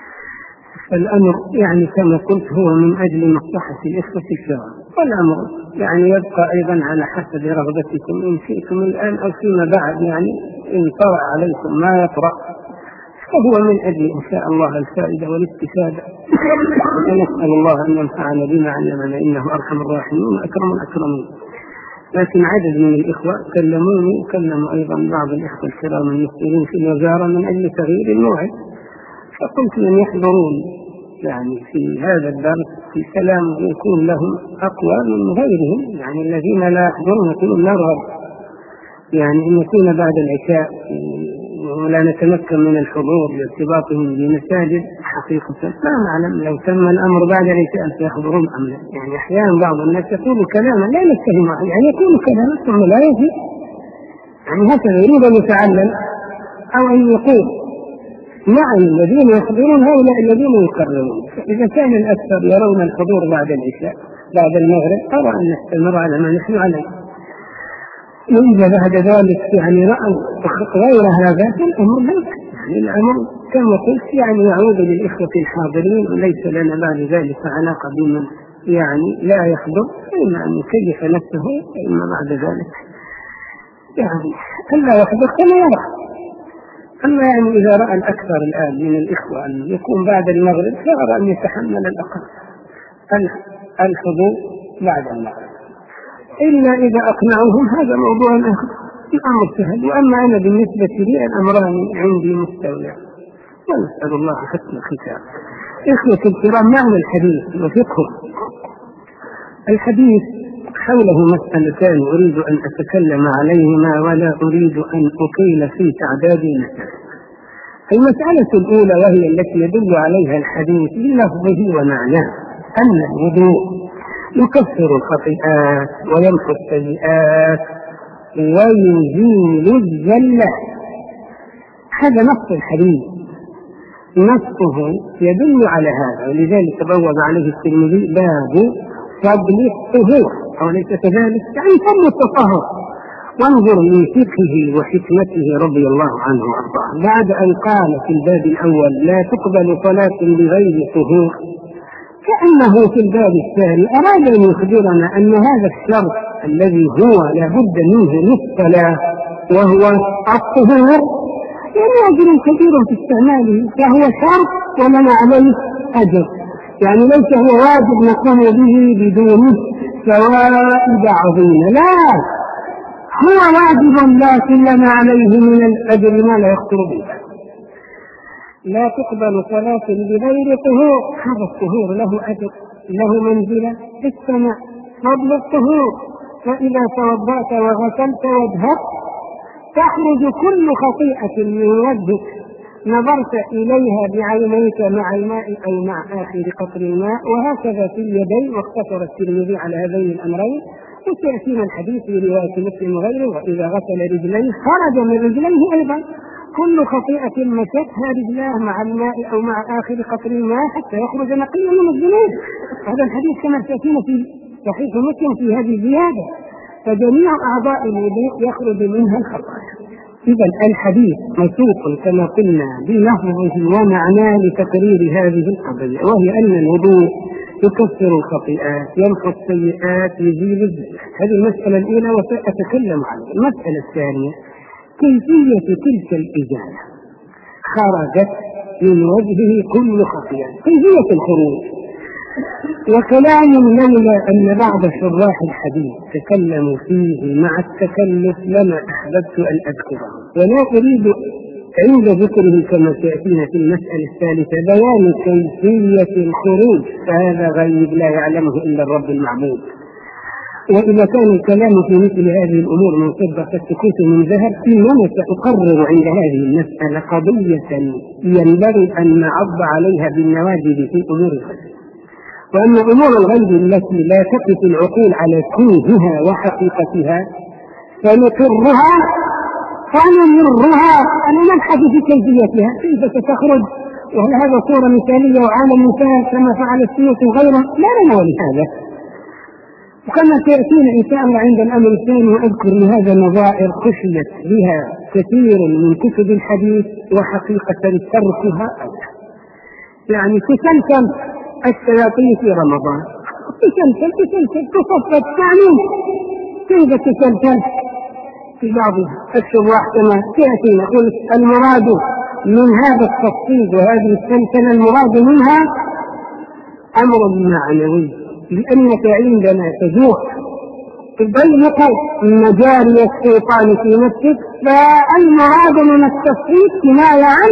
الأمر يعني كما قلت هو من أجل مصلحة الإخوة الكرام، والأمر يعني يبقى أيضا على حسب رغبتكم إن شئتم الآن أو فيما بعد، يعني إن طرأ عليكم ما يطرأ فهو من أجل إن شاء الله الفائدة والاستفادة. ونسأل الله أن ينفعنا بما علمنا إنه أرحم الراحمين وأكرم الأكرمين. لكن عدد من الإخوة كلموني وكلموا أيضا بعض الإخوة الكرام المسؤولين في الوزارة من أجل تغيير الموعد، فقلت من يحضرون يعني في هذا الدرس في سلام يكون لهم أقوى من غيرهم، يعني الذين لا يحضرون يكون نرغب يعني أن يكون بعد العشاء ولا نتمكن من الحضور لارتباطهم بمساجد حقيقة. لا نعلم لو تم الأمر بعد العشاء سيحضرون أم لا. يعني أحيانا بعض الناس يقول كلاما لا نتهم، يعني يقول كلاما ثم لا يجي، يعني هكذا يريد أن يتعلم أو أن يقول. نعم الذين يحضرون هؤلاء الذين يكررون، إذا كان الأكثر يرون الحضور بعد العشاء بعد المغرب أرى أن نستمر على ما نحن عليه. وإذا بعد ذلك يعني رأوا غير هذا فالأمر لا، يعني الأمر كما قلت يعني يعود للإخوة الحاضرين، وليس لنا بعد ذلك علاقة بمن يعني لا يحضر، إما أن يكيف نفسه إما بعد ذلك يعني ألا يحضر كما يرى. أما يعني إذا رأى الأكثر الآن من الإخوة أن يكون بعد المغرب فأرى أن يتحمل الأقل الحضور بعد المغرب، إلا إذا أقنعوهم هذا موضوع آخر، الأمر سهل. وأما أنا بالنسبة لي الأمران عندي مستويان، ونسأل الله حسن الختام. إخوة الكرام، معنى الحديث وفقه الحديث حوله مسألتان أريد أن أتكلم عليهما ولا أريد أن أطيل في تعداد المسائل. المسألة الأولى وهي التي يدل عليها الحديث بلفظه ومعناه أن الوضوء يكفر الخطيئات ويمحو السيئات ويزيل الزلات. هذا نص الحديث، نصه يدل على هذا، ولذلك بوب عليه الترمذي باب فضل الطهور، وليس كذلك يعني فضل التطهر. وانظر من فقهه وحكمته رضي الله عنه وارضاه، بعد ان قال في الباب الاول لا تقبل صلاة بغير طهور، كأنه في الباب الثاني أراد أن يخبرنا أن هذا الشرط الذي هو لا بد منه للصلاة وهو الطهور يعني أجر كبير في استعماله، فهو شرط ولنا عليه أجر، يعني ليس هو واجب نقوم به بدونه فوائد عظيمة، لا هو واجب لكن لنا عليه من الأجر ما لا يخطر به. لا تقبل صلاة بغير طهور، هذا الطهور له أجر له منزلة في السماء، فضل الطهور. فإذا توضأت وغسلت وجهك تخرج كل خطيئة من وجهك نظرت إليها بعينيك مع الماء أو مع آخر قطر الماء، وهكذا في اليدين، واقتصر الترمذي على هذين الأمرين. وسيأتينا الحديث في رواية مسلم وغيره: وإذا غسل رجليه خرج من رجليه أيضا كل خطيئة مستها رجلاه مع الماء أو مع آخر قطر الماء حتى يخرج نقيا من الذنوب. هذا الحديث كما سيأتينا في صحيح مسلم في هذه الزيادة. فجميع أعضاء الوضوء يخرج منها الخطايا. إذا الحديث مسوق كما قلنا بلفظه ومعناه لتقرير هذه القضية، وهي أن الوضوء يكفر الخطيئات، يمحو السيئات، يزيل الزلات. هذه المسألة الأولى وسأتكلم عنها. المسألة الثانية كيفية تلك الإزالة. خرجت من وجهه كل خطيئة، كيفية الخروج. وكلام لولا أن بعض شراح الحديث تكلموا فيه مع التكلف لما أحببت أن أذكره، ولا أريد عند ذكره كما سيأتينا في المسألة الثالثة بيان كيفية الخروج، فهذا غيب لا يعلمه إلا الرب المعبود. وإذا كان الكلام في مثل هذه الأمور من فضة كالسكوت من ذهب، إنما سأقرر عند هذه المسألة قضية ينبغي أن نعض عليها بالنواجذ في أمور الغيب. وأما أمور الغيب التي لا تقف العقول على كنهها وحقيقتها فنقرها فنمرها أن نبحث في كيفيتها، كيف ستخرج، وهل هذا صورة مثالية وعالم مثال كما فعل السيوط وغيره؟ لا لنا ولهذا. وكما سيأتينا إن شاء الله عند الأمر الثاني وأذكر لهذا نظائر خشيت بها كثير من كتب الحديث وحقيقة تركها أولى. يعني تسلسل الشياطين في رمضان، تسلسل تسلسل تصفت، يعني كيف تسلسل في بعض الشروح كما سيأتينا. قلت المراد من هذا التصفيد وهذه السلسلة المراد منها أمر معنوي، لأنك عندما تجوع تضيق مجاري الشيطان في نفسك، فالمراد من التصفيد كناية عن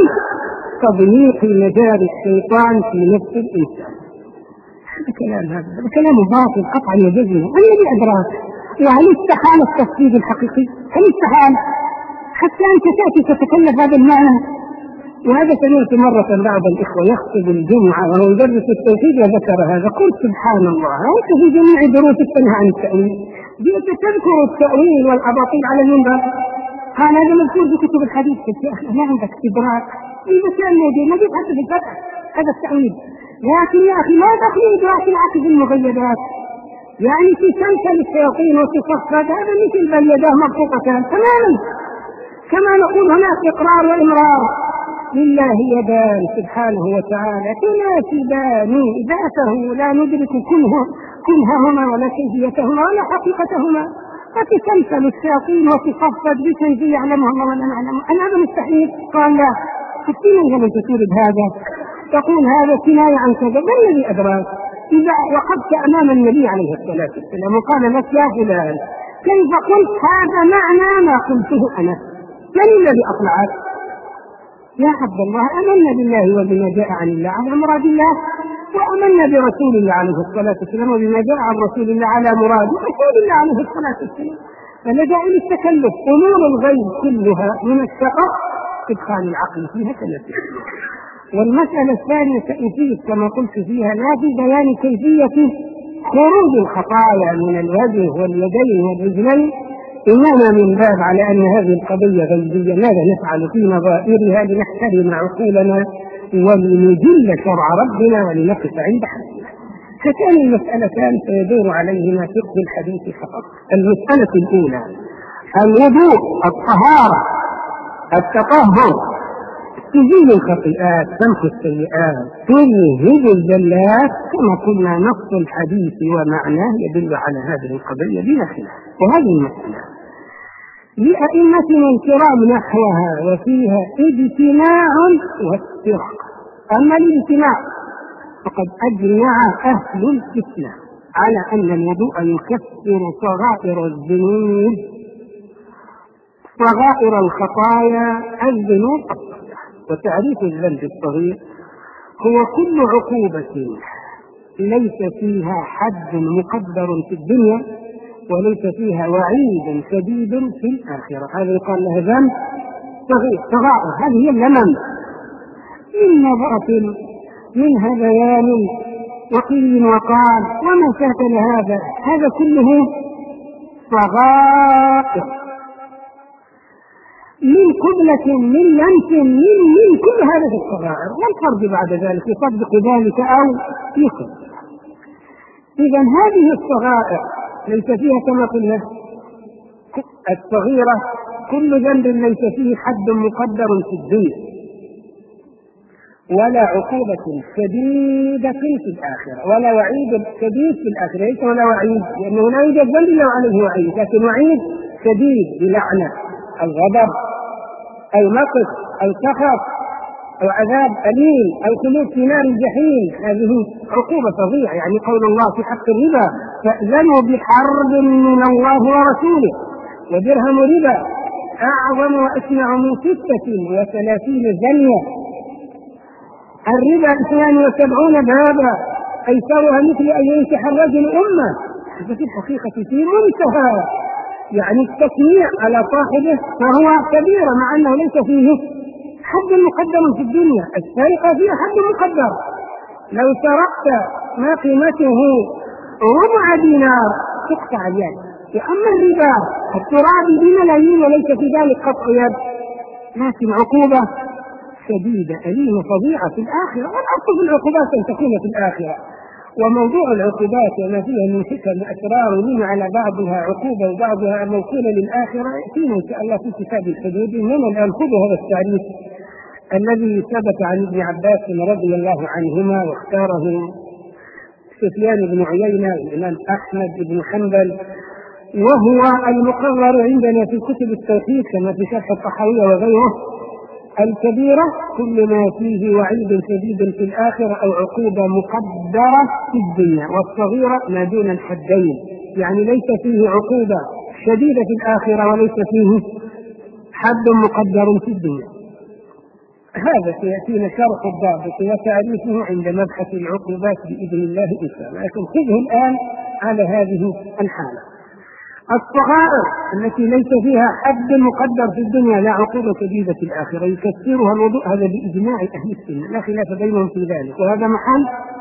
تضييق مجاري الشيطان في نفس الإنسان. هذا كلام هذا كلام باطل قطعا وجزما. الذي أدراك؟ وهل استحال التصفيد الحقيقي؟ هل استحال حتى أنت تأتي تتكلف هذا المعنى؟ وهذا سمعت مرة بعض الإخوة يخطب الجمعة وهو يدرس التوحيد وذكر هذا، قلت سبحان الله، أنت في جميع دروسك تنهى عن التأويل، جئت تذكر التأويل والأباطيل على المنبر. قال هذا مذكور في كتب الحديث. يا أخي ما عندك إدراك، إذا كان موجود ما جيت حتى في الفتح هذا التأويل. لكن يا أخي ما دخل إدراك العقل المغيبات، يعني في سلسلة الشياطين وتصفد، هذا مثل باليداه مبسوطتان تماما. كما نقول هناك إقرار وإمرار، لله يدان سبحانه وتعالى تناسبان ذاته لا ندرك كنههما ولا كيفيتهما ولا حقيقتهما، فتسلسل الشياطين وتصفد بكيفية يعلمها الله ولا نعلمه. أن هذا مستحيل؟ قال لا. تكتين لمن تشير بهذا تقول هذا كناية عن كذا. ما الذي أدراك؟ إذا وقفت أمام النبي عليه الصلاة والسلام وقال لك يا فلان كيف قلت هذا معنى ما قلته أنا، من الذي أطلعك؟ يا عبد الله أمنا بالله وبما جاء عن الله على مراد الله، وأمنا برسول الله عليه الصلاة والسلام وبما جاء عن رسول الله على مراد رسول الله عليه الصلاة والسلام. فلا داعي للتكلف. أمور الغيب كلها من الشقاء إدخال العقل فيها كنفسه. والمسألة الثانية كيفية كما قلت فيها لا في بيان كيفية خروج الخطايا من الوجه واليدين والرجلين، إنما من باب على أن هذه القضية غيبية ماذا نفعل في نظائرها لنحترم عقولنا ولنجل شرع ربنا ولنقف عند حدنا. فكان المسألتان سيدور عليهما فقه الحديث فقط. المسألة الأولى الوضوء، الطهارة، التطهر، تزيل الخطيئات، تمحو السيئات، تذهب الزلات، كما قلنا نص الحديث ومعناه يدل على هذه القضية بلا خلاف. وهذه المسألة لأئمتنا الكرام نحوها وفيها اجتماع وافتراق. أما الاجتماع فقد أجمع أهل الإسلام على أن الوضوء يكفر صغائر الذنوب، صغائر الخطايا، الذنوب الصغيرة. وتعريف الذنب الصغير هو كل عقوبة ليس فيها حد مقدر في الدنيا وليس فيها وعيد شديد في الآخرة، هذا يقال له ذنب صغير. صغائر هذه هي اللمم، من نظرة، من هذيان وقيل وقال وما شاكل هذا، هذا كله الصغائر من قبلة من لمس من من كل هذه الصغائر، والفرد بعد ذلك يصدق ذلك أو يكذب. إذا هذه الصغائر ليس فيها كما قلنا الصغيرة كل ذنب ليس فيه حد مقدر في الدنيا ولا عقوبة شديدة في الآخرة ولا وعيد شديد في الآخرة، ليس ولا وعيد لأنه لا يوجد ذنب إلا عليه وعيد، لكن وعيد شديد بلعنة أو غضب أو نقص أو سخط أو عذاب أليم أو خلود في نار الجحيم. هذه عقوبة فظيعة. يعني قول الله في حق الربا فأذنوا بحرب من الله ورسوله، ودرهم ربا أعظم وأسمع من ستة وثلاثين زنية. الربا اثنان وسبعون بابا أيسرها مثل أن ينكح الرجل أمه. هذا في الحقيقة في منتهى يعني التسميع على صاحبه وهو كبير، مع أنه ليس فيه حد مقدر في الدنيا. السرقة فيها حد مقدر، لو سرقت ما قيمته ربع دينار تقطع اليد. وأما الربا التراب بملايين وليس في ذلك قطع يد، لكن عقوبة شديدة أليمة فظيعة في الآخرة. والأصل في العقوبات أن تكون في الآخرة. وموضوع العقوبات وما فيها من حكم أسرار لما على بعضها عقوبة وبعضها موصولة للآخرة يأتينا إن شاء الله في كتاب الحدود. إننا الآن خذوا هذا التعريف الذي ثبت عن ابن عباس رضي الله عنهما واختاره سفيان بن عيينة والإمام أحمد بن حنبل، وهو المقرر عندنا في كتب التوحيد كما في شرح الطحاوية وغيره: الكبيرة كل ما فيه وعيد شديد في الآخرة أو عقوبة مقدرة في الدنيا، والصغيرة ما دون الحدين، يعني ليس فيه عقوبة شديدة في الآخرة وليس فيه حد مقدر في الدنيا. هذا سيأتينا شرح الضابط وتعريفه عند مبحث العقوبات بإذن الله إن شاء الله، لكن خذه الآن على هذه الحالة. الصغائر التي ليس فيها حد مقدر في الدنيا لا عقوبة شديدة في الآخرة يكثرها الوضوء، هذا بإجماع أهل السنة لا خلاف بينهم في ذلك، وهذا محل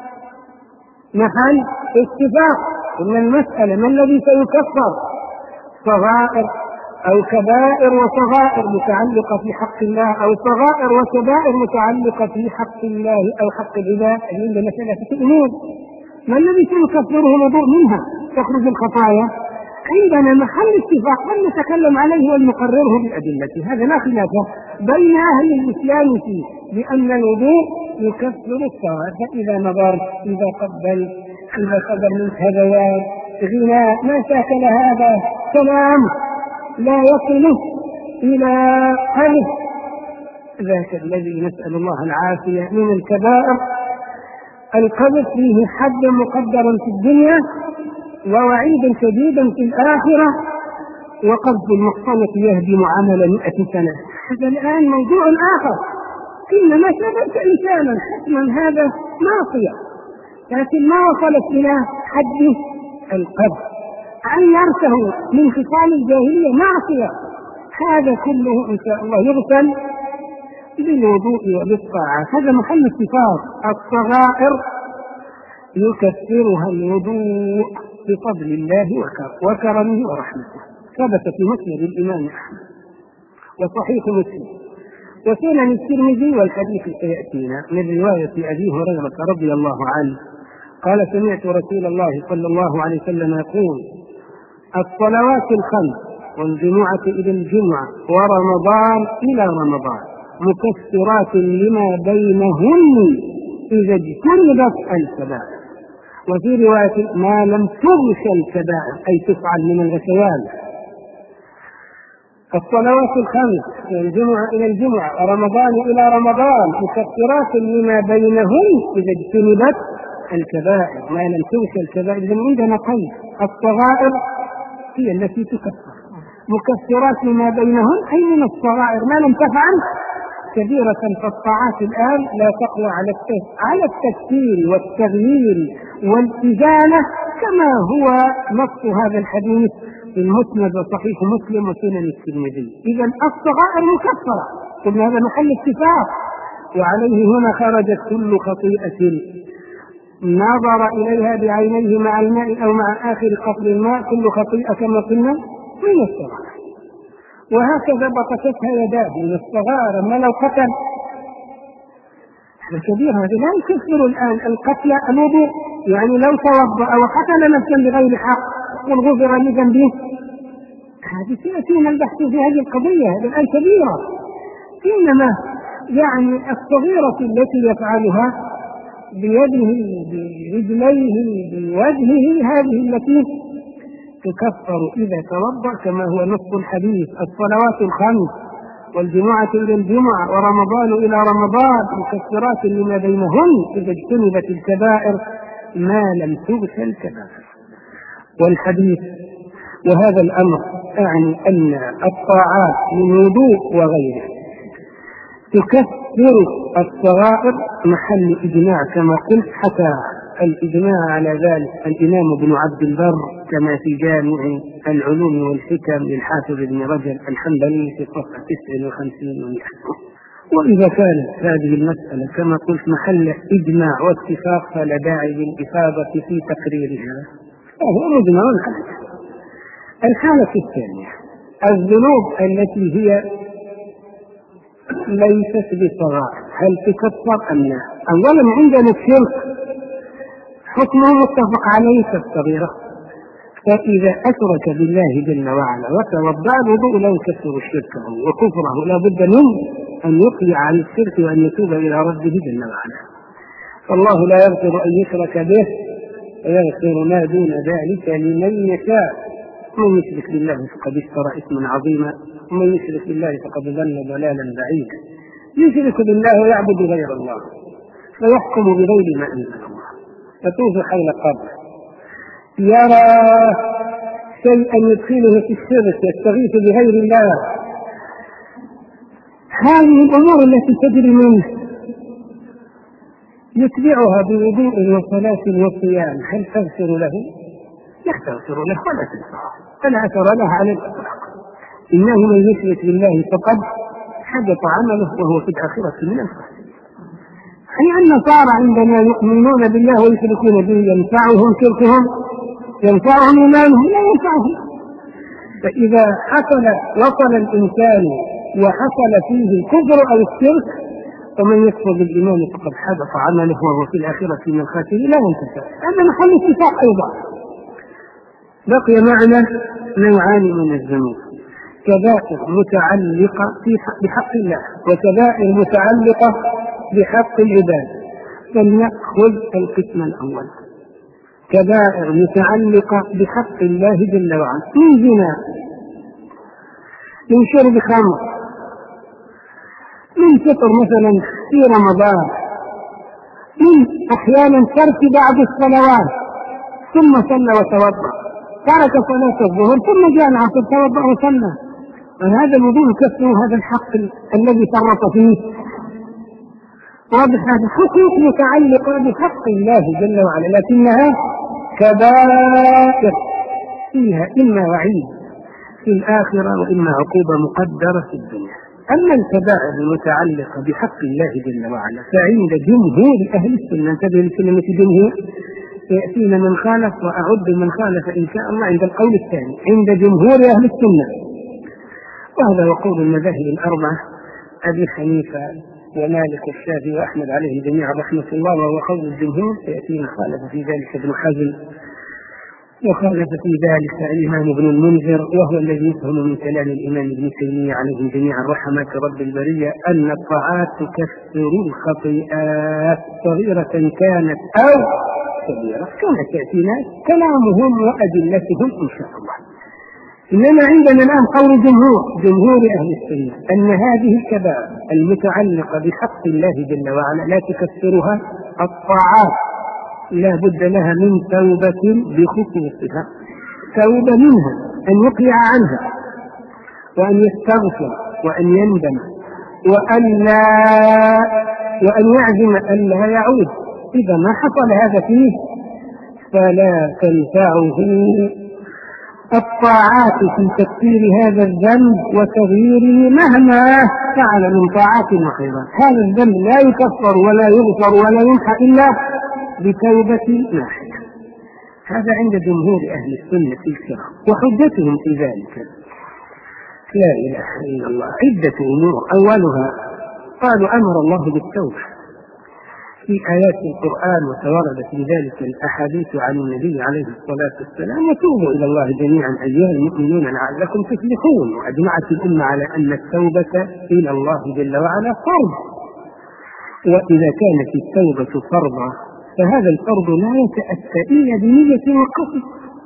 محل اتفاق أن المسألة ما الذي سيكفر صغائر أو كبائر وصغائر متعلقة في حق الله أو صغائر وكبائر متعلقة في حق الله أو حق العباد. عندنا ثلاثة أمور ما الذي سيكفره الوضوء منها تخرج الخطايا. عندنا محل اتفاق من نتكلم عليه ونقرره بالأدلة، هذا لا خلاف بين أهل الإسلام فيه بأن الوضوء يكفر الصغائر. فإذا نظر إذا قبل إذا صدر من هذيان غناء ما شاكل هذا كلام لا يصل إلى قلب ذاك الذي نسأل الله العافية من الكبائر. القذف فيه حد مقدر في الدنيا ووعيد شديد في الآخرة، وقذف المحصنة يهدم عمل مئة سنة. هذا الآن موضوع آخر. إنما شبهت إنسانا حتما هذا معصية، لكن ما وصلت إلى حد القذف. عيرته من خصال الجاهلية معصية. هذا كله إن شاء الله يغسل بالوضوء وبالطاعة. هذا محل اتفاق. الصغائر يكفرها الوضوء بفضل الله وكرمه ورحمته. ثبت في مسند الإمام أحمد وصحيح مسلم وسنن الترمذي، والحديث سيأتينا من رواية أبي هريرة رضي الله عنه قال: سمعت رسول الله صلى الله عليه وسلم يقول: الصلوات الخمس والجمعة إلى الجمعة ورمضان إلى رمضان مكفرات لما بينهن إذا اجتنبت الكبائر. وفي رواية: ما لم تغش الكبائر، أي تفعل من الغشيان. الصلوات الخمس والجمعة إلى الجمعة ورمضان إلى رمضان مكفرات لما بينهن إذا اجتنبت الكبائر. ما لم تغش الكبائر إذا عندنا قيد. الصغائر هي التي تكفر، مكفرات لما بينهن أي من الصغائر ما لم تفعل كبيرة. فالطاعات الآن لا تقوى على على التكفير والتغيير والإزالة كما هو نص هذا الحديث في المسند وصحيح مسلم وسنن الترمذي. إذا الصغائر مكفرة، قلنا هذا محل اتفاق، وعليه هنا خرجت كل خطيئة نظر إليها بعينيه مع الماء أو مع آخر قطر الماء كل خطيئة كما قلنا من الصغائر. وهكذا بطشتها يداه من الصغائر. أما لو قتل الكبير هذا لا يكفر الآن القتل الوضوء، يعني لو توضأ وقتل نفسا بغير حق والغفر لذنبه، هذه سيأتينا البحث في هذه القضية، هذه الآن كبيرة. إنما يعني الصغيرة التي يفعلها بيده برجليه بوجهه هذه التي تكفر إذا توضأ كما هو نص الحديث: الصلوات الخمس والجمعة إلى الجمعة ورمضان إلى رمضان مكفرات لما بينهن إذا اجتنبت الكبائر ما لم تغفر الكبائر. والحديث وهذا الأمر أعني أن الطاعات من وضوء وغيره تكفر الصغائر محل إجماع كما قلت، حتى الإجماع على ذلك الإمام ابن عبد البر كما في جامع العلوم والحكم للحافظ ابن رجب الحنبلي في صفحة تسعة وخمسين ومئة. وإذا كانت هذه المسألة كما قلت محل إجماع واتفاق فلا داعي للإفاضة في تقريرها، وهو مجمع عليه. الحالة الثانية الذنوب التي هي ليست بصغائر، هل تكفر أم لا؟ أولا عندنا الشرك حكمه متفق عليه كالصغيرة، فإذا أشرك بالله جل وعلا وتوضأ الوضوء لا يكفر شركه وكفره، لا بد منه أن يقلع عن الشرك وأن يتوب إلى ربه جل وعلا. فالله لا يغفر أن يشرك به ويغفر ما دون ذلك لمن يشاء. من يشرك بالله فقد اشترى إثما عظيما، ومن يشرك بالله فقد ضل ضلالا بعيدا. يشرك بالله ويعبد غير الله فيحكم بغير ما أنزل الله، يطوف حول قبره، يرى شيئا يدخله في الشرك، يستغيث بغير الله. هذه الأمور التي تجري منه يتبعها بوضوء وصلاة وصيام، هل تغفر له؟ لا تغفر له ولا تنفعه، فلا أثر لها على الإطلاق. إنه من يشرك بالله فقد حبط عمله وهو في الآخرة من الخاسرين. أي أن النصارى عندما يؤمنون بالله ويشركون به ينفعهم شركهم؟ ينفعهم إيمانهم؟ لا ينفعهم. فإذا حصل وصل الإنسان وحصل فيه الكفر أو الشرك ومن يكفر بالإيمان فقد حبط عمله وهو في الآخرة من الخاسرين لا ينتفع. هذا محل اتفاق أيضا. بقي معنا نوعان من الذنوب: كبائر متعلقة بحق الله وكبائر متعلقة بحق العباد. فلنأخذ القسم الأول: كبائر متعلقة بحق الله جل وعلا، من زنا، من شرب خمر، من فطر مثلا في رمضان، من أحيانا ترك بعض الصلوات ثم صلى وتوضأ، ترك صلاة الظهر ثم جاء العصر توضأ وصلى، وهذا الوضوء يكفر هذا الحق الذي فرط فيه. واضح؟ هذا حقوق متعلقة بحق الله جل وعلا، لكنها كبائر فيها إما وعيد في الآخرة وإما عقوبة مقدرة في الدنيا. أما الكبائر المتعلقة بحق الله جل وعلا فعند جمهور أهل السنة، انتبه لكلمة جمهور، يأتينا من خالف وأعد من خالف إن شاء الله عند القول الثاني، عند جمهور أهل السنة، وهذا هو قول المذاهب الأربعة أبي حنيفة ومالك والشافعي وأحمد عليهم جميعا رحمة الله، وهو قول الجمهور. سيأتينا خالف في ذلك ابن حزم، وخالف في ذلك الإمام ابن المنذر، وهو الذي يفهم من كلام الإمام ابن تيمية عليهم جميعا رحمة رب البرية أن الطاعات تكفر الخطيئات صغيرة كانت أو كبيرة، كما تأتينا كلامهم وأدلتهم إن شاء الله. إنما عندنا الآن قول جمهور جمهور أهل السنة أن هذه الكبائر المتعلقة بحق الله جل وعلا لا تكفرها الطاعات، لا بد لها من توبة بخصوصها، توبة منها أن يقلع عنها وأن يستغفر وأن يندم وأن لا وأن يعزم أن لا يعود. إذا ما حصل هذا فيه فلا تنفعه الطاعات في تكفير هذا الذنب وتغييره مهما فعل من طاعات وخيرات. هذا الذنب لا يكفر ولا يغفر ولا يمحى إلا بتوبة ناحية. هذا عند جمهور أهل السنة الكرام، وحجتهم في ذلك لا إله إلا الله عدة أمور. أولها قالوا أمر الله بالتوبة في آيات القرآن، وتوردت في ذلك الأحاديث عن النبي عليه الصلاة والسلام: وتوبوا إلى الله جميعا أيها المؤمنون لعلكم تفلحون. وأجمعت الأمة على أن التوبة إلى الله جل وعلا فرض، وإذا كانت التوبة فرضا فهذا الفرض لا يتأتى إلا بنية وقصد.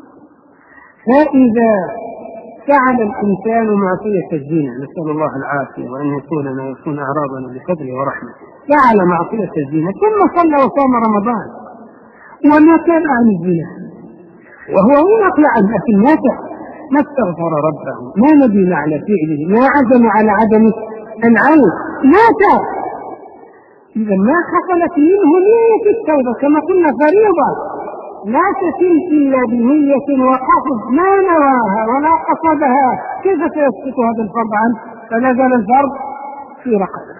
فإذا فعل الإنسان معصية الزنا، نسأل الله العافية وأن يكوننا ويكون أعراضنا بفضله ورحمته، فعل معصية الزنا ثم صلى وصام رمضان وما كان عن الزنا وهو ينقل عنه، لكن مات ما استغفر ربه، ما ندم على فعله، ما عزم على عدم العود، مات. إذا ما حصلت منه نية التوبة كما قلنا فريضة لا تتم إلا بنية وقصد، ما نواها ولا قصدها كيف سيسقط هذا الفرض عنه؟ فلا زال الفرض في رقبته،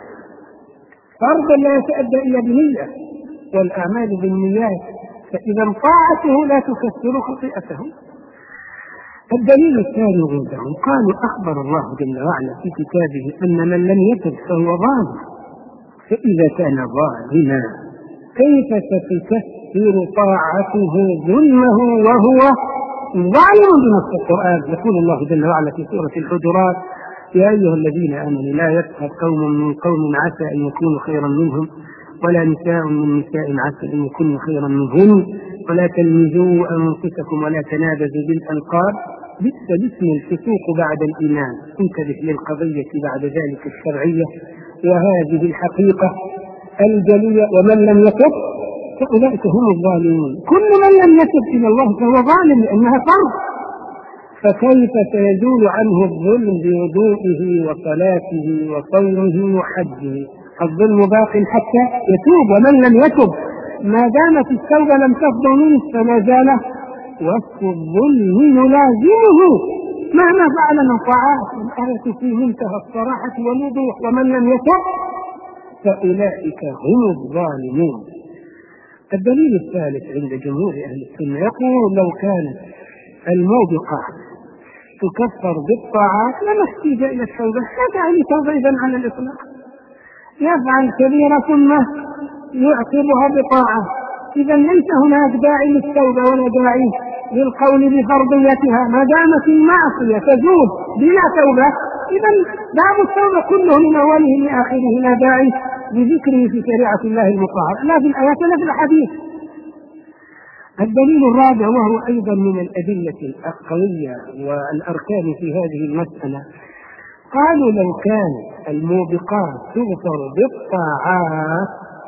فرض لا يتأدى إلا بنية، والأعمال بالنيات، فإذا طاعته لا تكفر خطيئته. الدليل الثاني عندهم قالوا أخبر الله جل وعلا في كتابه أن من لم يتب فهو ظالم، فإذا كان ظالما كيف ستكفر طاعته ظلمه وهو ظالم بنص القرآن؟ يقول الله جل وعلا في سورة الحجرات: يا أيها الذين آمنوا لا يسخر قوم من قوم عسى أن يكونوا خيرا منهم ولا نساء من نساء عسى أن يكونوا خيرا منهن ولا تلمزوا أنفسكم ولا تنابزوا بالألقاب بئس الاسم الفسوق بعد الإيمان. انتبه للقضية بعد ذلك الشرعية وهذه الحقيقة الجلية: ومن لم يتب فأولئك هم الظالمون. كل من لم يتب إلى الله فهو ظالم لأنها فرض، فكيف سيزول عنه الظلم بوضوئه وصلاته وصومه وحجه؟ الظلم باق حتى يتوب، ومن لم يتب ما دامت التوبة لم تفضل منه فلا زال وصف الظلم يلازمه مهما فعل من طاعات. الآية في منتهى الصراحة والوضوح: ومن لم يتب فأولئك هم الظالمون. الدليل الثالث عند جمهور أهل السنة يقول: لو كانت الموبقات تكفر بالطاعات لما احتاج إلى التوبة، لا داعي للتوبة إذن على الإطلاق. يفعل كبيرة ثم يعقبها بطاعة، إذا ليس هناك داعي للتوبة ولا داعي للقول بفرضيتها، ما دامت المعصية تزول بلا توبة إذا باب التوبة كله من أوله لآخره لا داعي لذكره في شريعة الله المطهرة، لا في الآيات ولا في الحديث. الدليل الرابع وهو أيضا من الأدلة القوية والأركان في هذه المسألة، قالوا: لو كان الموبقات تغفر بالطاعات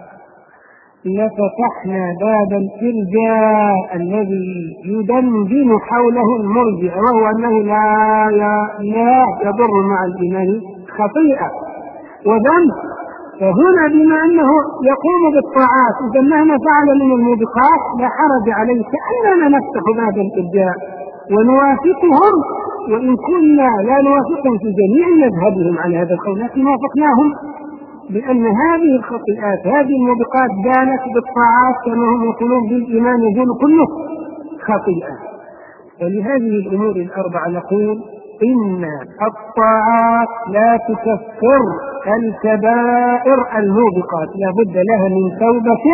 لفتحنا باب الإرجاء الذي يدندن حوله المرجع، وهو أنه لا لا يضر مع الإيمان خطيئة وذنب. فهنا بما أنه يقوم بالطاعات إذا مهما فعل من الموبقات لا حرج عليه، كأننا نفتح باب الإرجاء ونوافقهم، وإن كنا لا نوافقهم في جميع مذهبهم على هذا القول، لكن وافقناهم بأن هذه الخطيئات هذه الموبقات دانت بالطاعات كما هم يقولون بالإيمان يزول كله خطيئة. ولهذه الأمور الأربعة نقول: إن الطاعات لا تكفر الكبائر الموبقات، لا بد لها من توبة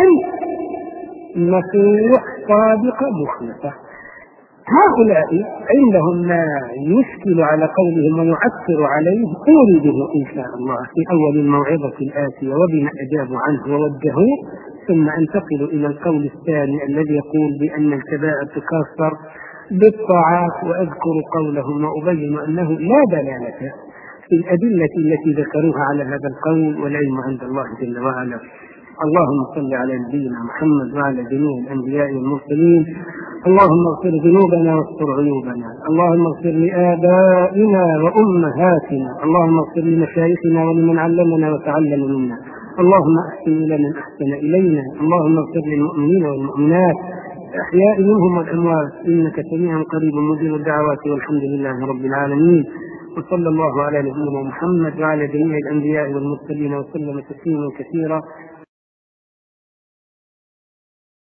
نصوح صادقة مخلصة. هؤلاء عندهم ما يشكل على قولهم ويعثر عليه، أورده إن شاء الله في أول الموعظة الآتية وبما أجابوا عنه ووجهوه، ثم أنتقل إلى القول الثاني الذي يقول بأن الكبائر تكفر بالطاعات، وأذكر قولهم وأبين أنه لا دلالة في الأدلة التي ذكروها على هذا القول، والعلم عند الله جل وعلا. اللهم صل على نبينا محمد وعلى جميع الأنبياء والمرسلين. اللهم اغفر ذنوبنا واستر عيوبنا، اللهم اغفر لآبائنا وأمهاتنا، اللهم اغفر لمشايخنا ولمن علمنا وتعلم منا، اللهم أحسن إلى من أحسن إلينا، اللهم اغفر للمؤمنين والمؤمنات الأحياء منهم والأموات، إنك سميع قريب مجيب الدعوات، والحمد لله رب العالمين. وصلى الله على نبينا محمد وعلى جميع الأنبياء والمرسلين وسلم تسليما كثيرا.